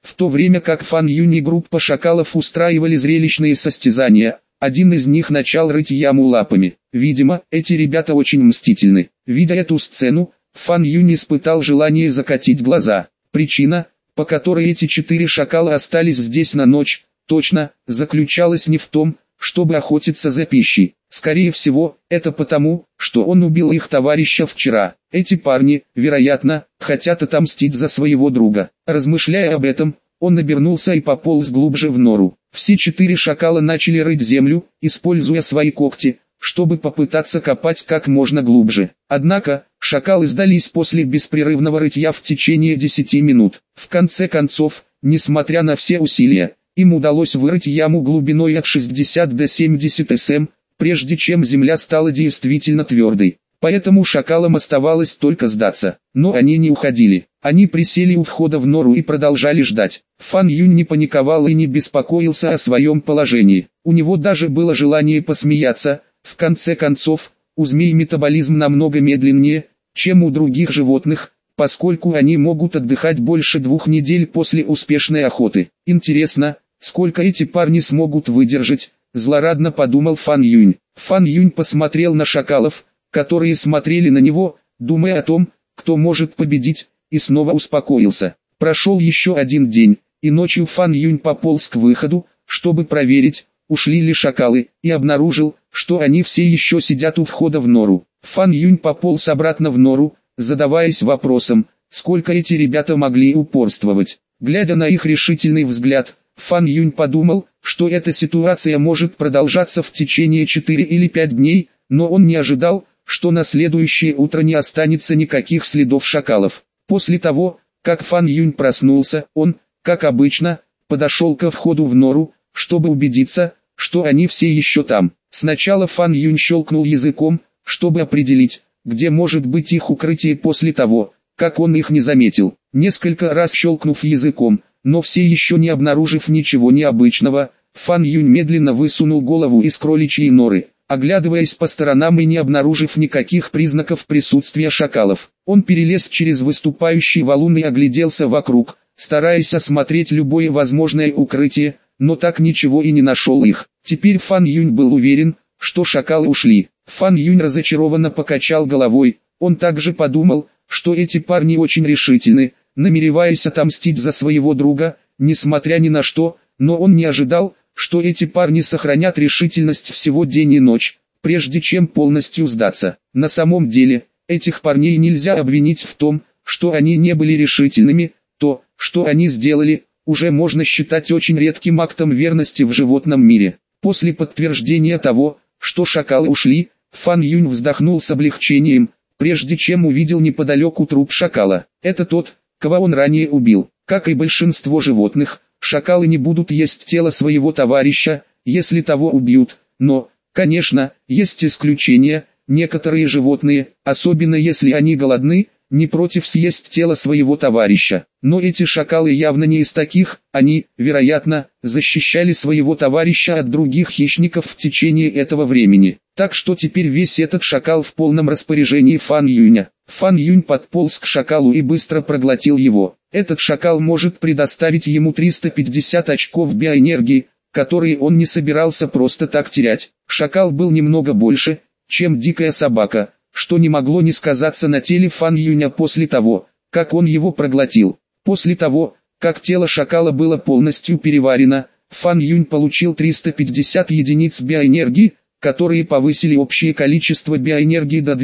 В то время как Фан Юнь и группа шакалов устраивали зрелищные состязания, один из них начал рыть яму лапами. Видимо, эти ребята очень мстительны. Видя эту сцену, Фан Юнь испытал желание закатить глаза. Причина, по которой эти 4 шакала остались здесь на ночь, точно, заключалась не в том, чтобы охотиться за пищей. Скорее всего, это потому, что он убил их товарища вчера. Эти парни, вероятно, хотят отомстить за своего друга. Размышляя об этом, он обернулся и пополз глубже в нору. Все 4 шакала начали рыть землю, используя свои когти, чтобы попытаться копать как можно глубже. Однако, шакалы сдались после беспрерывного рытья в течение 10 минут. В конце концов, несмотря на все усилия, им удалось вырыть яму глубиной от 60 до 70 см, прежде чем земля стала действительно твердой. Поэтому шакалам оставалось только сдаться. Но они не уходили. Они присели у входа в нору и продолжали ждать. Фан Юнь не паниковал и не беспокоился о своем положении. У него даже было желание посмеяться. В конце концов, у змей метаболизм намного медленнее, чем у других животных, поскольку они могут отдыхать больше 2 недель после успешной охоты. Интересно, сколько эти парни смогут выдержать, злорадно подумал Фан Юнь. Фан Юнь посмотрел на шакалов, которые смотрели на него, думая о том, кто может победить, и снова успокоился. Прошел еще один день, и ночью Фан Юнь пополз к выходу, чтобы проверить, ушли ли шакалы, и обнаружил, что они все еще сидят у входа в нору. Фан Юнь пополз обратно в нору, задаваясь вопросом, сколько эти ребята могли упорствовать. Глядя на их решительный взгляд, Фан Юнь подумал, что эта ситуация может продолжаться в течение 4 или 5 дней, но он не ожидал, что на следующее утро не останется никаких следов шакалов. После того, как Фан Юнь проснулся, он, как обычно, подошел ко входу в нору, чтобы убедиться, что они все еще там. Сначала Фан Юнь щелкнул языком, чтобы определить, где может быть их укрытие после того, как он их не заметил. Несколько раз щелкнув языком, но все еще не обнаружив ничего необычного, Фан Юнь медленно высунул голову из кроличьей норы, оглядываясь по сторонам и не обнаружив никаких признаков присутствия шакалов. Он перелез через выступающий валун и огляделся вокруг, стараясь осмотреть любое возможное укрытие, но так ничего и не нашел их. Теперь Фан Юнь был уверен, что шакалы ушли. Фан Юнь разочарованно покачал головой, он также подумал, что эти парни очень решительны, намереваясь отомстить за своего друга, несмотря ни на что, но он не ожидал, что эти парни сохранят решительность всего день и ночь, прежде чем полностью сдаться. На самом деле, этих парней нельзя обвинить в том, что они не были решительными, то, что они сделали, уже можно считать очень редким актом верности в животном мире. После подтверждения того, что шакалы ушли, Фан Юнь вздохнул с облегчением, прежде чем увидел неподалеку труп шакала. Это тот, кого он ранее убил. Как и большинство животных, шакалы не будут есть тело своего товарища, если того убьют, но, конечно, есть исключения. Некоторые животные, особенно если они голодны, не против съесть тело своего товарища. Но эти шакалы явно не из таких, они, вероятно, защищали своего товарища от других хищников в течение этого времени. Так что теперь весь этот шакал в полном распоряжении Фан Юня. Фан Юнь подполз к шакалу и быстро проглотил его. Этот шакал может предоставить ему 350 очков биоэнергии, которые он не собирался просто так терять. Шакал был немного больше, чем дикая собака, что не могло не сказаться на теле Фан Юня после того, как он его проглотил. После того, как тело шакала было полностью переварено, Фан Юнь получил 350 единиц биоэнергии, которые повысили общее количество биоэнергии до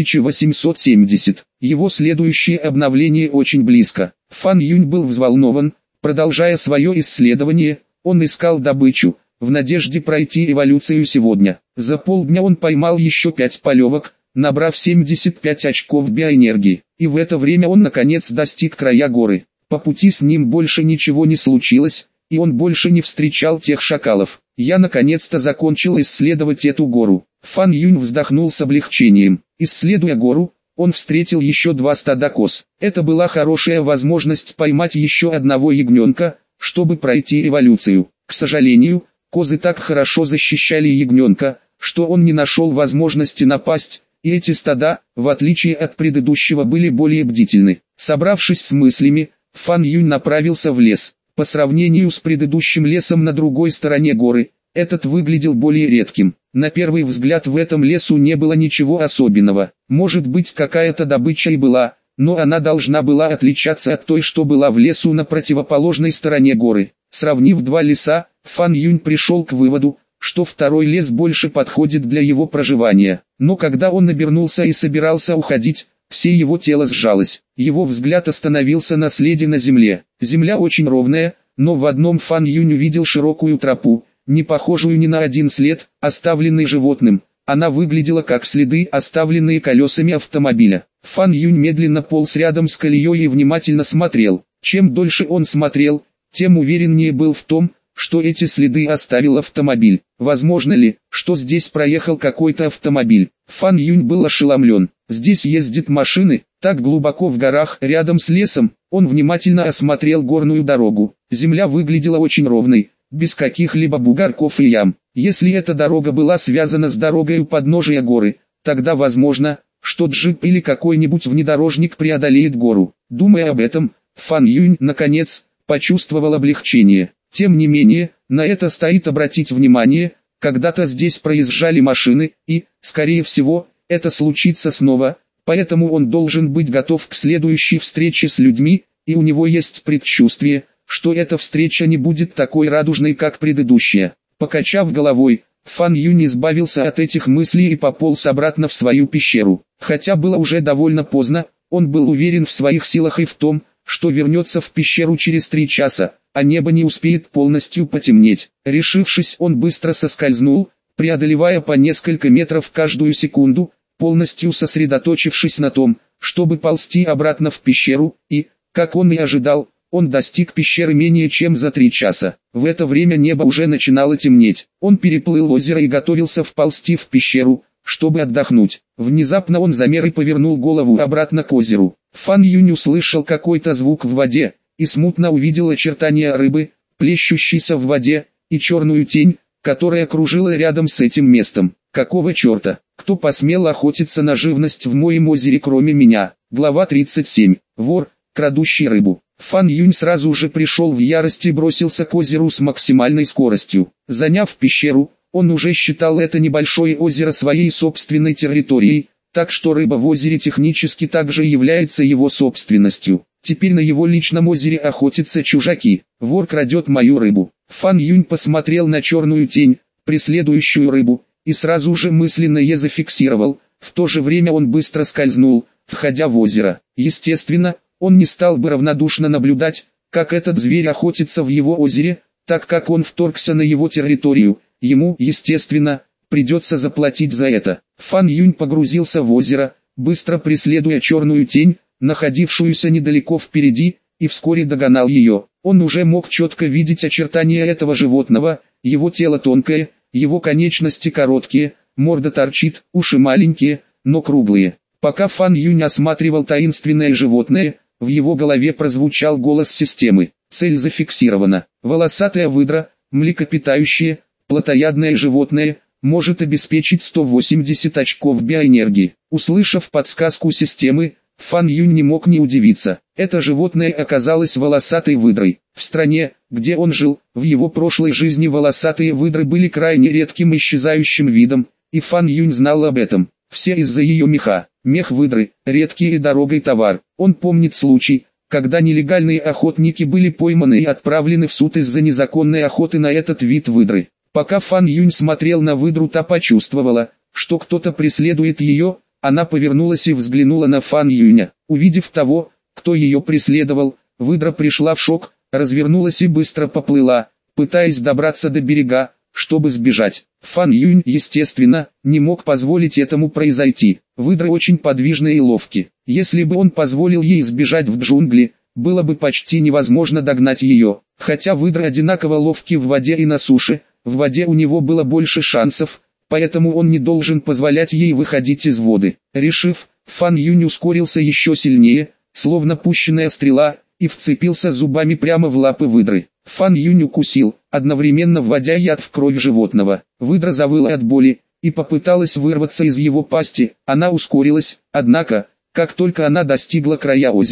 2870. Его следующее обновление очень близко. Фан Юнь был взволнован, продолжая свое исследование, он искал добычу, в надежде пройти эволюцию сегодня. За полдня он поймал еще 5 полевок, набрав 75 очков биоэнергии, и в это время он наконец достиг края горы. По пути с ним больше ничего не случилось, и он больше не встречал тех шакалов. Я наконец-то закончил исследовать эту гору. Фан Юнь вздохнул с облегчением. Исследуя гору, он встретил еще 2 стада коз. Это была хорошая возможность поймать еще одного ягненка, чтобы пройти эволюцию. К сожалению, козы так хорошо защищали ягненка, что он не нашел возможности напасть, и эти стада, в отличие от предыдущего, были более бдительны. Собравшись с мыслями, Фан Юнь направился в лес. По сравнению с предыдущим лесом на другой стороне горы, этот выглядел более редким. На первый взгляд в этом лесу не было ничего особенного. Может быть, какая-то добыча и была, но она должна была отличаться от той, что была в лесу на противоположной стороне горы. Сравнив два леса, Фан Юнь пришел к выводу, что второй лес больше подходит для его проживания. Но когда он обернулся и собирался уходить, все его тело сжалось. Его взгляд остановился на следе на земле. Земля очень ровная, но в одном Фан Юнь увидел широкую тропу, не похожую ни на один след, оставленный животным. Она выглядела как следы, оставленные колесами автомобиля. Фан Юнь медленно полз рядом с колеей и внимательно смотрел. Чем дольше он смотрел, тем увереннее был в том, что эти следы оставил автомобиль. Возможно ли, что здесь проехал какой-то автомобиль? Фан Юнь был ошеломлен. Здесь ездят машины, так глубоко в горах, рядом с лесом. Он внимательно осмотрел горную дорогу. Земля выглядела очень ровной, без каких-либо бугорков и ям. Если эта дорога была связана с дорогой у подножия горы, тогда возможно, что джип или какой-нибудь внедорожник преодолеет гору. Думая об этом, Фан Юнь, наконец, почувствовал облегчение. Тем не менее, на это стоит обратить внимание, когда-то здесь проезжали машины, и, скорее всего, это случится снова, поэтому он должен быть готов к следующей встрече с людьми, и у него есть предчувствие, что эта встреча не будет такой радужной, как предыдущая. Покачав головой, Фан Юнь избавился от этих мыслей и пополз обратно в свою пещеру. Хотя было уже довольно поздно, он был уверен в своих силах и в том, что вернется в пещеру через 3 часа, а небо не успеет полностью потемнеть. Решившись, он быстро соскользнул, преодолевая по несколько метров каждую секунду, полностью сосредоточившись на том, чтобы ползти обратно в пещеру, и, как он и ожидал, он достиг пещеры менее чем за 3 часа. В это время небо уже начинало темнеть. Он переплыл озеро и готовился вползти в пещеру, чтобы отдохнуть. Внезапно он замер и повернул голову обратно к озеру. Фан Юнь услышал какой-то звук в воде, и смутно увидел очертания рыбы, плещущейся в воде, и черную тень, которая кружила рядом с этим местом. Какого черта? Кто посмел охотиться на живность в моем озере кроме меня? Глава 37. Вор, крадущий рыбу. Фан Юнь сразу же пришел в ярость и бросился к озеру с максимальной скоростью. Заняв пещеру, он уже считал это небольшое озеро своей собственной территорией, так что рыба в озере технически также является его собственностью. Теперь на его личном озере охотятся чужаки. Вор крадет мою рыбу. Фан Юнь посмотрел на черную тень, преследующую рыбу, и сразу же мысленно ее зафиксировал. В то же время он быстро скользнул, входя в озеро. Естественно, он не стал бы равнодушно наблюдать, как этот зверь охотится в его озере, так как он вторгся на его территорию. Ему, естественно, придется заплатить за это. Фан Юнь погрузился в озеро, быстро преследуя черную тень, находившуюся недалеко впереди, и вскоре догнал ее. Он уже мог четко видеть очертания этого животного, его тело тонкое, его конечности короткие, морда торчит, уши маленькие, но круглые. Пока Фан Юнь осматривал таинственное животное, в его голове прозвучал голос системы. Цель зафиксирована. Волосатая выдра, млекопитающее, плотоядное животное, может обеспечить 180 очков биоэнергии. Услышав подсказку системы, Фан Юнь не мог не удивиться. Это животное оказалось волосатой выдрой. В стране, где он жил, в его прошлой жизни волосатые выдры были крайне редким исчезающим видом, и Фан Юнь знал об этом. Все из-за ее меха. Мех выдры – редкий и дорогой товар. Он помнит случай, когда нелегальные охотники были пойманы и отправлены в суд из-за незаконной охоты на этот вид выдры. Пока Фан Юнь смотрел на выдру, та почувствовала, что кто-то преследует ее. Она повернулась и взглянула на Фан Юня. Увидев того, кто ее преследовал, выдра пришла в шок, развернулась и быстро поплыла, пытаясь добраться до берега, чтобы сбежать. Фан Юнь, естественно, не мог позволить этому произойти. Выдры очень подвижны и ловки. Если бы он позволил ей сбежать в джунгли, было бы почти невозможно догнать ее. Хотя выдры одинаково ловки в воде и на суше, в воде у него было больше шансов, поэтому он не должен позволять ей выходить из воды. Решив, Фан Юнь ускорился еще сильнее, словно пущенная стрела, и вцепился зубами прямо в лапы выдры. Фан Юнь укусил, одновременно вводя яд в кровь животного. Выдра завыла от боли и попыталась вырваться из его пасти. Она ускорилась, однако, как только она достигла края озера,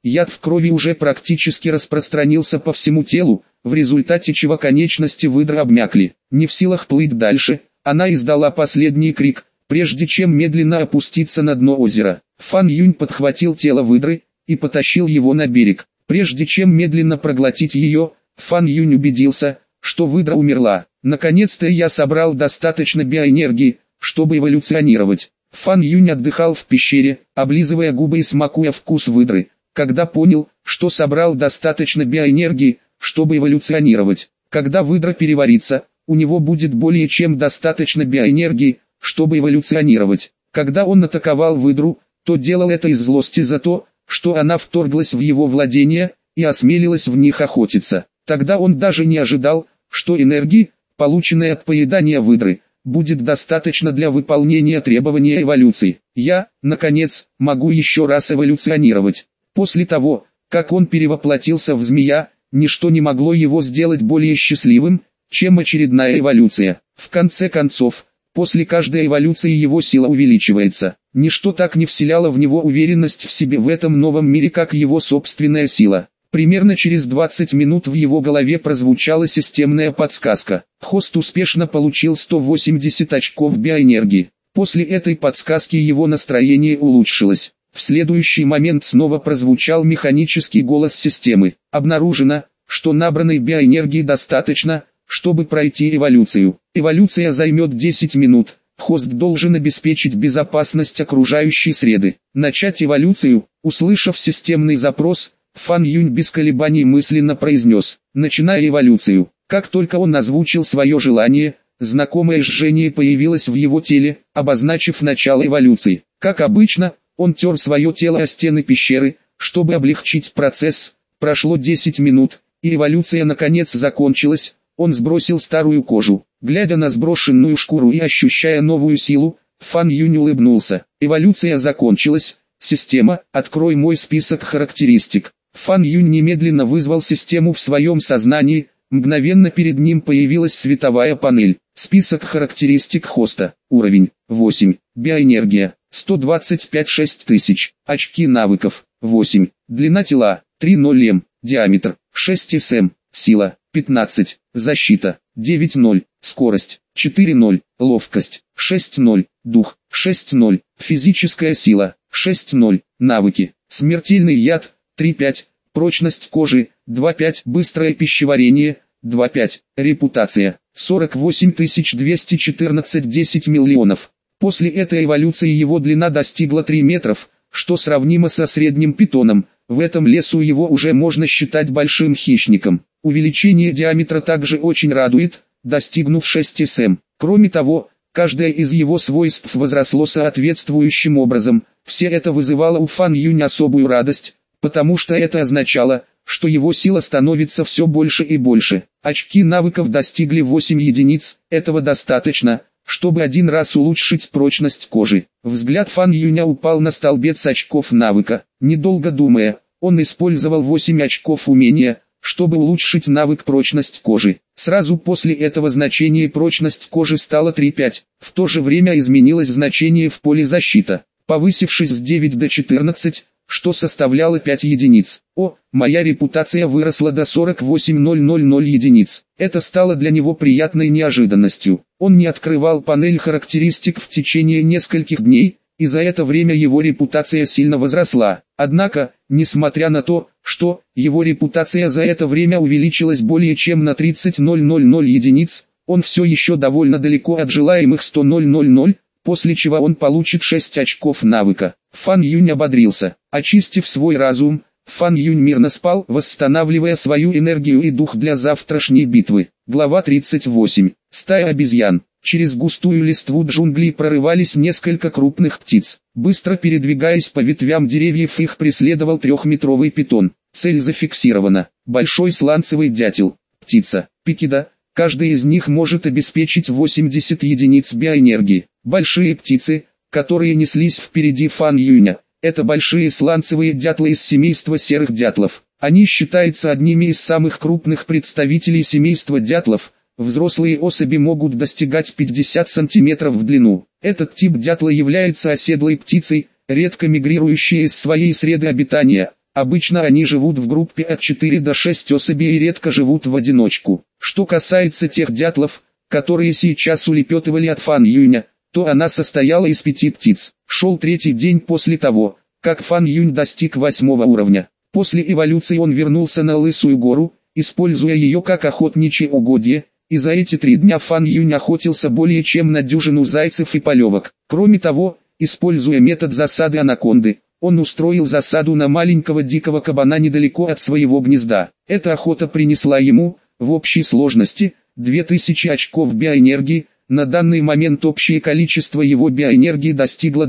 Яд в крови уже практически распространился по всему телу, в результате чего конечности выдры обмякли. Не в силах плыть дальше, она издала последний крик, прежде чем медленно опуститься на дно озера. Фан Юнь подхватил тело выдры и потащил его на берег. Прежде чем медленно проглотить ее, Фан Юнь убедился, что выдра умерла. Наконец-то я собрал достаточно биоэнергии, чтобы эволюционировать. Фан Юнь отдыхал в пещере, облизывая губы и смакуя вкус выдры, когда понял, что собрал достаточно биоэнергии, чтобы эволюционировать. Когда выдра переварится, у него будет более чем достаточно биоэнергии, чтобы эволюционировать. Когда он атаковал выдру, то делал это из злости за то, что она вторглась в его владения и осмелилась в них охотиться. Тогда он даже не ожидал, что энергии, полученной от поедания выдры, будет достаточно для выполнения требования эволюции. Я, наконец, могу еще раз эволюционировать. После того, как он перевоплотился в змея, ничто не могло его сделать более счастливым, чем очередная эволюция. В конце концов, после каждой эволюции его сила увеличивается. Ничто так не вселяло в него уверенность в себе в этом новом мире, как его собственная сила. Примерно через 20 минут в его голове прозвучала системная подсказка. Хост успешно получил 180 очков биоэнергии. После этой подсказки его настроение улучшилось. В следующий момент снова прозвучал механический голос системы. Обнаружено, что набранной биоэнергии достаточно, чтобы пройти эволюцию. Эволюция займет 10 минут. Хост должен обеспечить безопасность окружающей среды. Начать эволюцию, услышав системный запрос, Фан Юнь без колебаний мысленно произнес: «Начинай эволюцию». Как только он озвучил свое желание, знакомое жжение появилось в его теле, обозначив начало эволюции. Как обычно, он тер свое тело о стены пещеры, чтобы облегчить процесс. Прошло 10 минут, и эволюция наконец закончилась. Он сбросил старую кожу. Глядя на сброшенную шкуру и ощущая новую силу, Фан Юнь улыбнулся. Эволюция закончилась. Система, открой мой список характеристик. Фан Юнь немедленно вызвал систему в своем сознании. Мгновенно перед ним появилась световая панель. Список характеристик хоста. Уровень 8. Биоэнергия 125 6000. Очки навыков 8. Длина тела 3,0 м. Диаметр 6 см. Сила 15. Защита 9,0. Скорость 4,0. Ловкость 6,0. Дух 6,0. Физическая сила 6,0. Навыки. Смертельный яд 3,5. Прочность кожи 2,5. Быстрое пищеварение 2,5. Репутация 48 214 10 миллионов. После этой эволюции его длина достигла 3 метров, что сравнимо со средним питоном. В этом лесу его уже можно считать большим хищником. Увеличение диаметра также очень радует, достигнув 6 см. Кроме того, каждое из его свойств возросло соответствующим образом. Все это вызывало у Фан Юнь особую радость, потому что это означало, что его сила становится все больше и больше. Очки навыков достигли 8 единиц, этого достаточно, чтобы один раз улучшить прочность кожи. Взгляд Фан Юня упал на столбец очков навыка. Недолго думая, он использовал 8 очков умения, чтобы улучшить навык прочность кожи. Сразу после этого значение прочность кожи стало 3,5. В то же время изменилось значение в поле защита, повысившись с 9 до 14, что составляло 5 единиц. Моя репутация выросла до 48000 единиц. Это стало для него приятной неожиданностью. Он не открывал панель характеристик в течение нескольких дней, и за это время его репутация сильно возросла. Однако, несмотря на то, что его репутация за это время увеличилась более чем на 30 000 единиц, он все еще довольно далеко от желаемых 100 000, после чего он получит 6 очков навыка. Фан Юнь ободрился. Очистив свой разум, Фан Юнь мирно спал, восстанавливая свою энергию и дух для завтрашней битвы. Глава 38. Стая обезьян. Через густую листву джунглей прорывались несколько крупных птиц. Быстро передвигаясь по ветвям деревьев, их преследовал 3-метровый питон. Цель зафиксирована. Большой сланцевый дятел. Птица. Пикида. Каждый из них может обеспечить 80 единиц биоэнергии. Большие птицы, которые неслись впереди Фан Юня, это большие сланцевые дятлы из семейства серых дятлов. Они считаются одними из самых крупных представителей семейства дятлов. Взрослые особи могут достигать 50 см в длину. Этот тип дятла является оседлой птицей, редко мигрирующей из своей среды обитания. Обычно они живут в группе от 4 до 6 особей и редко живут в одиночку. Что касается тех дятлов, которые сейчас улепетывали от Фан Юня, то она состояла из 5 птиц. Шел 3-й день после того, как Фан Юнь достиг 8-го уровня. После эволюции он вернулся на Лысую гору, используя ее как охотничье угодье, и за эти 3 дня Фан Юнь охотился более чем на дюжину зайцев и полевок. Кроме того, используя метод засады анаконды, он устроил засаду на маленького дикого кабана недалеко от своего гнезда. Эта охота принесла ему, в общей сложности, 2000 очков биоэнергии. На данный момент общее количество его биоэнергии достигло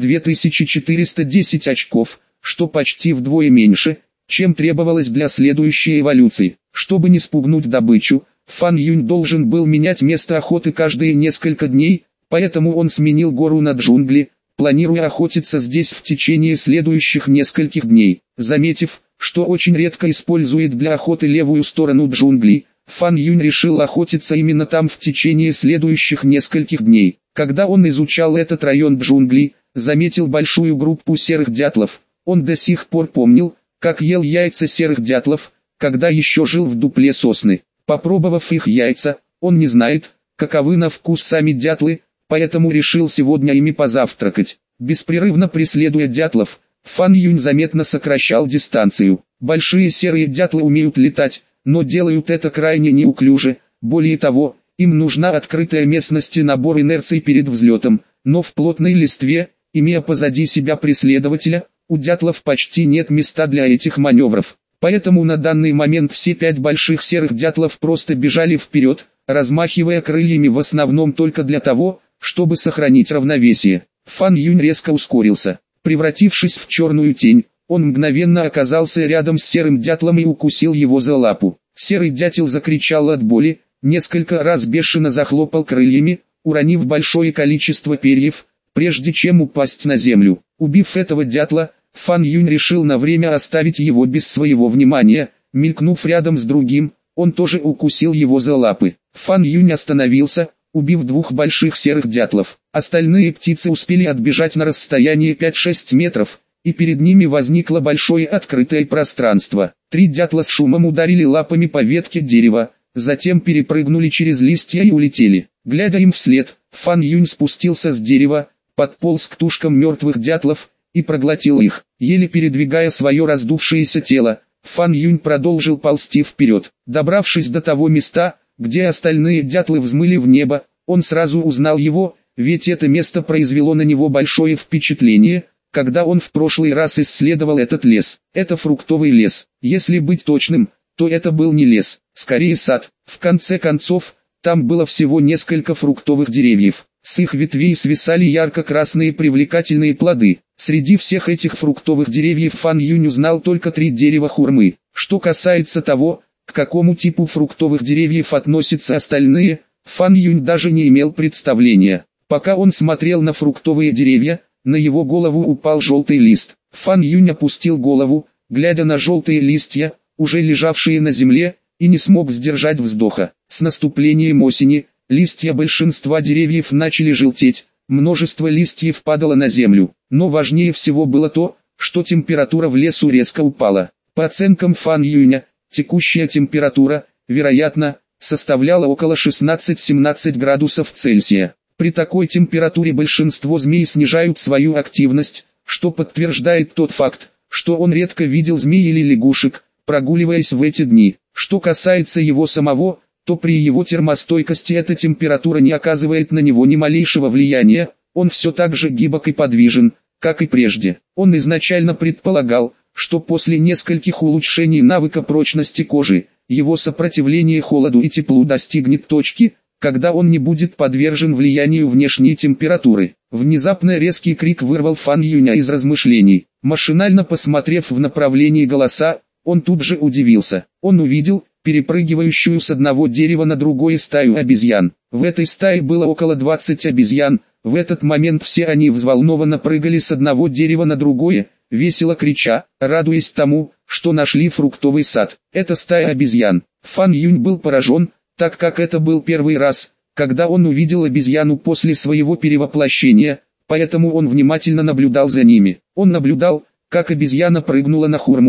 2410 очков, что почти вдвое меньше, чем требовалось для следующей эволюции. Чтобы не спугнуть добычу, Фан Юнь должен был менять место охоты каждые несколько дней, поэтому он сменил гору на джунгли, планируя охотиться здесь в течение следующих нескольких дней. Заметив, что очень редко использует для охоты левую сторону джунглей, Фан Юнь решил охотиться именно там в течение следующих нескольких дней. Когда он изучал этот район джунглей, заметил большую группу серых дятлов. Он до сих пор помнил, как ел яйца серых дятлов, когда еще жил в дупле сосны. Попробовав их яйца, он не знает, каковы на вкус сами дятлы, поэтому решил сегодня ими позавтракать. Беспрерывно преследуя дятлов, Фан Юнь заметно сокращал дистанцию. Большие серые дятлы умеют летать, но делают это крайне неуклюже. Более того, им нужна открытая местность и набор инерции перед взлетом, но в плотной листве, имея позади себя преследователя, у дятлов почти нет места для этих маневров. Поэтому на данный момент все 5 больших серых дятлов просто бежали вперед, размахивая крыльями в основном только для того, чтобы сохранить равновесие. Фан Юнь резко ускорился. Превратившись в черную тень, он мгновенно оказался рядом с серым дятлом и укусил его за лапу. Серый дятел закричал от боли, несколько раз бешено захлопал крыльями, уронив большое количество перьев, прежде чем упасть на землю. Убив этого дятла, Фан Юнь решил на время оставить его без своего внимания. Мелькнув рядом с другим, он тоже укусил его за лапы. Фан Юнь остановился, убив 2 больших серых дятлов. Остальные птицы успели отбежать на расстояние 5-6 метров, и перед ними возникло большое открытое пространство. 3 дятла с шумом ударили лапами по ветке дерева, затем перепрыгнули через листья и улетели. Глядя им вслед, Фан Юнь спустился с дерева, подполз к тушкам мертвых дятлов и проглотил их. Еле передвигая свое раздувшееся тело, Фан Юнь продолжил ползти вперед. Добравшись до того места, где остальные дятлы взмыли в небо, он сразу узнал его, ведь это место произвело на него большое впечатление, когда он в прошлый раз исследовал этот лес. Это фруктовый лес. Если быть точным, то это был не лес, скорее сад. В конце концов, там было всего несколько фруктовых деревьев. С их ветвей свисали ярко-красные привлекательные плоды. Среди всех этих фруктовых деревьев Фан Юнь узнал только 3 дерева хурмы. Что касается того, к какому типу фруктовых деревьев относятся остальные, Фан Юнь даже не имел представления. Пока он смотрел на фруктовые деревья, на его голову упал желтый лист. Фан Юнь опустил голову, глядя на желтые листья, уже лежавшие на земле, и не смог сдержать вздоха. С наступлением осени, листья большинства деревьев начали желтеть, множество листьев падало на землю. Но важнее всего было то, что температура в лесу резко упала. По оценкам Фан Юня, текущая температура, вероятно, составляла около 16-17 градусов Цельсия. При такой температуре большинство змей снижают свою активность, что подтверждает тот факт, что он редко видел змей или лягушек, прогуливаясь в эти дни. Что касается его самого, то при его термостойкости эта температура не оказывает на него ни малейшего влияния, он все так же гибок и подвижен, как и прежде. Он изначально предполагал, что после нескольких улучшений навыка прочности кожи, его сопротивление холоду и теплу достигнет точки, когда он не будет подвержен влиянию внешней температуры. Внезапно резкий крик вырвал Фан Юня из размышлений. Машинально посмотрев в направлении голоса, он тут же удивился. Он увидел перепрыгивающую с одного дерева на другое стаю обезьян. В этой стае было около 20 обезьян. В этот момент все они взволнованно прыгали с одного дерева на другое, весело крича, радуясь тому, что нашли фруктовый сад. Это стая обезьян. Фан Юнь был поражен, так как это был первый раз, когда он увидел обезьяну после своего перевоплощения, поэтому он внимательно наблюдал за ними. Он наблюдал, как обезьяна прыгнула на хурму,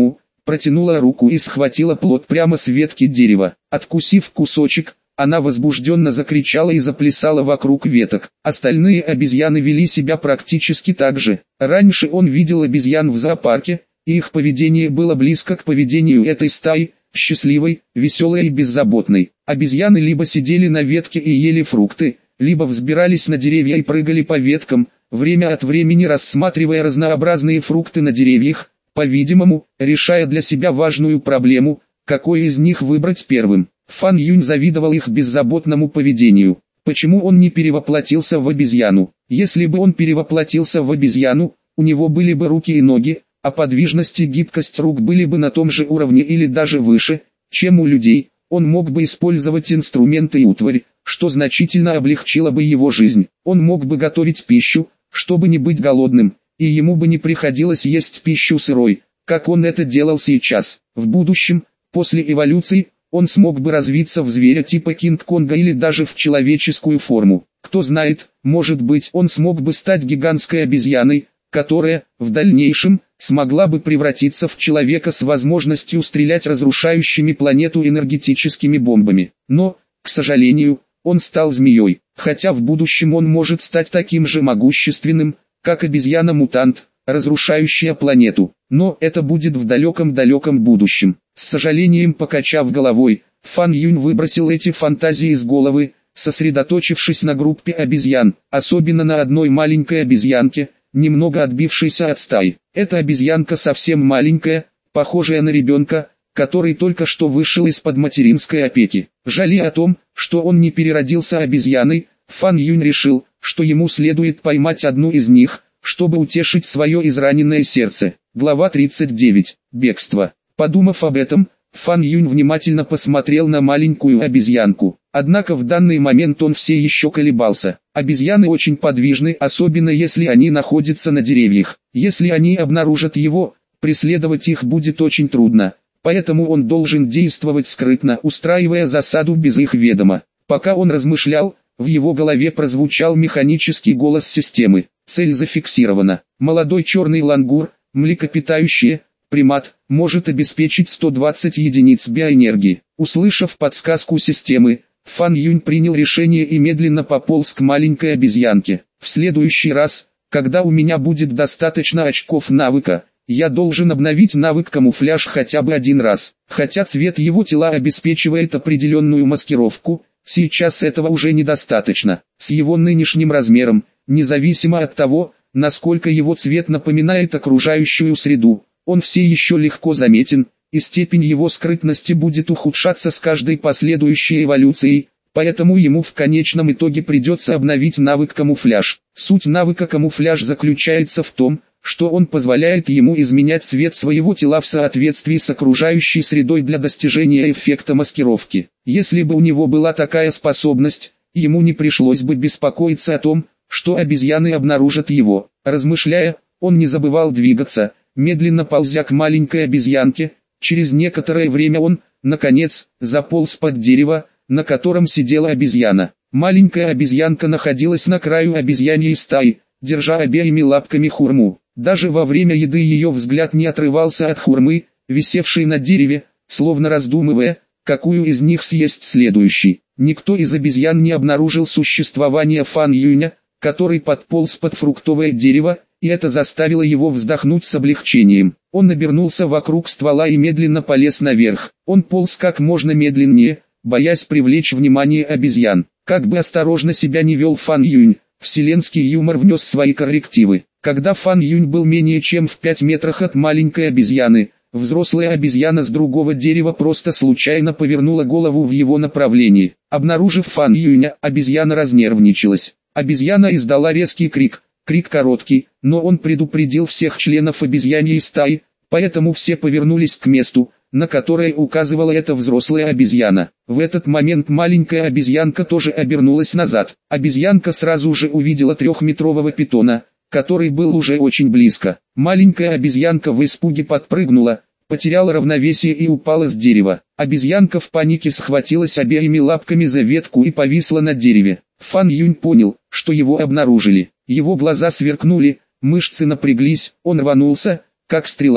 протянула руку и схватила плод прямо с ветки дерева. Откусив кусочек, она возбужденно закричала и заплясала вокруг веток. Остальные обезьяны вели себя практически так же. Раньше он видел обезьян в зоопарке, и их поведение было близко к поведению этой стаи, счастливой, веселой и беззаботной. Обезьяны либо сидели на ветке и ели фрукты, либо взбирались на деревья и прыгали по веткам, время от времени рассматривая разнообразные фрукты на деревьях, по-видимому, решая для себя важную проблему, какой из них выбрать первым. Фан Юнь завидовал их беззаботному поведению. Почему он не перевоплотился в обезьяну? Если бы он перевоплотился в обезьяну, у него были бы руки и ноги, а подвижность и гибкость рук были бы на том же уровне или даже выше, чем у людей. Он мог бы использовать инструменты и утварь, что значительно облегчило бы его жизнь. Он мог бы готовить пищу, чтобы не быть голодным, и ему бы не приходилось есть пищу сырой, как он это делал сейчас. В будущем, после эволюции, он смог бы развиться в зверя типа Кинг-Конга или даже в человеческую форму. Кто знает, может быть, он смог бы стать гигантской обезьяной, которая, в дальнейшем, смогла бы превратиться в человека с возможностью стрелять разрушающими планету энергетическими бомбами. Но, к сожалению, он стал змеей, хотя в будущем он может стать таким же могущественным, как обезьяна-мутант, разрушающая планету. Но это будет в далеком-далеком будущем. С сожалением покачав головой, Фан Юнь выбросил эти фантазии из головы, сосредоточившись на группе обезьян, особенно на одной маленькой обезьянке, немного отбившейся от стаи. Эта обезьянка совсем маленькая, похожая на ребенка, который только что вышел из-под материнской опеки. Жалея о том, что он не переродился обезьяной, Фан Юнь решил, что ему следует поймать одну из них, чтобы утешить свое израненное сердце. Глава 39. Бегство. Подумав об этом, Фан Юнь внимательно посмотрел на маленькую обезьянку. Однако в данный момент он все еще колебался. Обезьяны очень подвижны, особенно если они находятся на деревьях. Если они обнаружат его, преследовать их будет очень трудно. Поэтому он должен действовать скрытно, устраивая засаду без их ведома. Пока он размышлял, в его голове прозвучал механический голос системы. Цель зафиксирована. Молодой черный лангур, млекопитающее, примат, может обеспечить 120 единиц биоэнергии. Услышав подсказку системы, Фан Юнь принял решение и медленно пополз к маленькой обезьянке. В следующий раз, когда у меня будет достаточно очков навыка, я должен обновить навык камуфляж хотя бы один раз. Хотя цвет его тела обеспечивает определенную маскировку, сейчас этого уже недостаточно. С его нынешним размером, независимо от того, насколько его цвет напоминает окружающую среду, он все еще легко заметен, и степень его скрытности будет ухудшаться с каждой последующей эволюцией, поэтому ему в конечном итоге придется обновить навык камуфляж. Суть навыка камуфляж заключается в том, что он позволяет ему изменять цвет своего тела в соответствии с окружающей средой для достижения эффекта маскировки. Если бы у него была такая способность, ему не пришлось бы беспокоиться о том, что обезьяны обнаружат его. Размышляя, он не забывал двигаться, медленно ползя к маленькой обезьянке. Через некоторое время он, наконец, заполз под дерево, на котором сидела обезьяна. Маленькая обезьянка находилась на краю обезьяньей стаи, держа обеими лапками хурму. Даже во время еды ее взгляд не отрывался от хурмы, висевшей на дереве, словно раздумывая, какую из них съесть следующий. Никто из обезьян не обнаружил существование Фан Юня, который подполз под фруктовое дерево, и это заставило его вздохнуть с облегчением. Он обернулся вокруг ствола и медленно полез наверх. Он полз как можно медленнее, боясь привлечь внимание обезьян. Как бы осторожно себя не вел Фан Юнь, вселенский юмор внес свои коррективы. Когда Фан Юнь был менее чем в 5 метрах от маленькой обезьяны, взрослая обезьяна с другого дерева просто случайно повернула голову в его направлении. Обнаружив Фан Юня, обезьяна разнервничалась. Обезьяна издала резкий крик. Крик короткий, но он предупредил всех членов обезьяньей стаи, поэтому все повернулись к месту, на которое указывала эта взрослая обезьяна. В этот момент маленькая обезьянка тоже обернулась назад. Обезьянка сразу же увидела 3-метрового питона, который был уже очень близко. Маленькая обезьянка в испуге подпрыгнула, потеряла равновесие и упала с дерева. Обезьянка в панике схватилась обеими лапками за ветку и повисла на дереве. Фан Юнь понял, что его обнаружили. Его глаза сверкнули, мышцы напряглись, он рванулся, как стрела.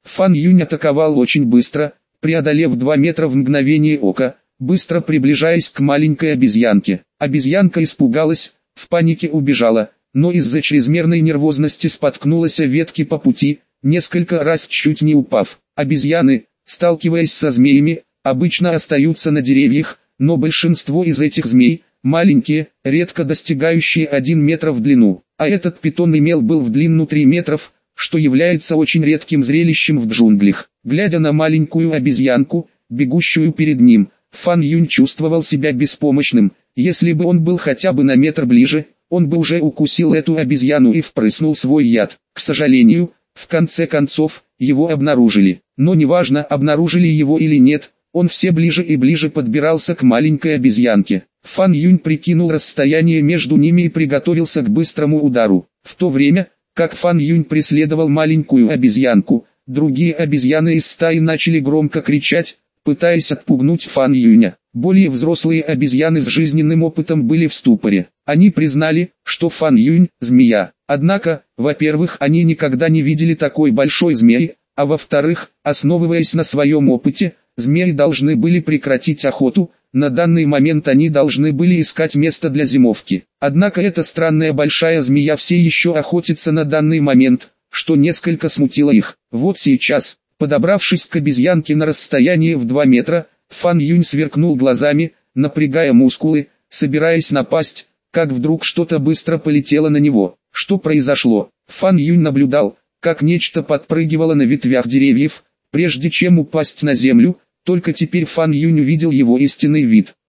Фан Юнь атаковал очень быстро, преодолев 2 метра в мгновение ока, быстро приближаясь к маленькой обезьянке. Обезьянка испугалась, в панике убежала, но из-за чрезмерной нервозности споткнулась о ветки по пути, несколько раз чуть не упав. Обезьяны, сталкиваясь со змеями, обычно остаются на деревьях, но большинство из этих змей – маленькие, редко достигающие 1 метр в длину, а этот питон имел был в длину 3 метров, что является очень редким зрелищем в джунглях. Глядя на маленькую обезьянку, бегущую перед ним, Фан Юнь чувствовал себя беспомощным. Если бы он был хотя бы на метр ближе, он бы уже укусил эту обезьяну и впрыснул свой яд. К сожалению, в конце концов, его обнаружили. Но неважно, обнаружили его или нет, он все ближе и ближе подбирался к маленькой обезьянке. Фан Юнь прикинул расстояние между ними и приготовился к быстрому удару. В то время, как Фан Юнь преследовал маленькую обезьянку, другие обезьяны из стаи начали громко кричать, пытаясь отпугнуть Фан Юня. Более взрослые обезьяны с жизненным опытом были в ступоре. Они признали, что Фан Юнь – змея. Однако, во-первых, они никогда не видели такой большой змеи, а во-вторых, основываясь на своем опыте, змеи должны были прекратить охоту. На данный момент они должны были искать место для зимовки. Однако эта странная большая змея все еще охотится на данный момент, что несколько смутило их. Вот сейчас, подобравшись к обезьянке на расстоянии в 2 метра, Фан Юнь сверкнул глазами, напрягая мускулы, собираясь напасть, как вдруг что-то быстро полетело на него. Что произошло? Фан Юнь наблюдал, как нечто подпрыгивало на ветвях деревьев, прежде чем упасть на землю. Только теперь Фан Юнь увидел его истинный вид.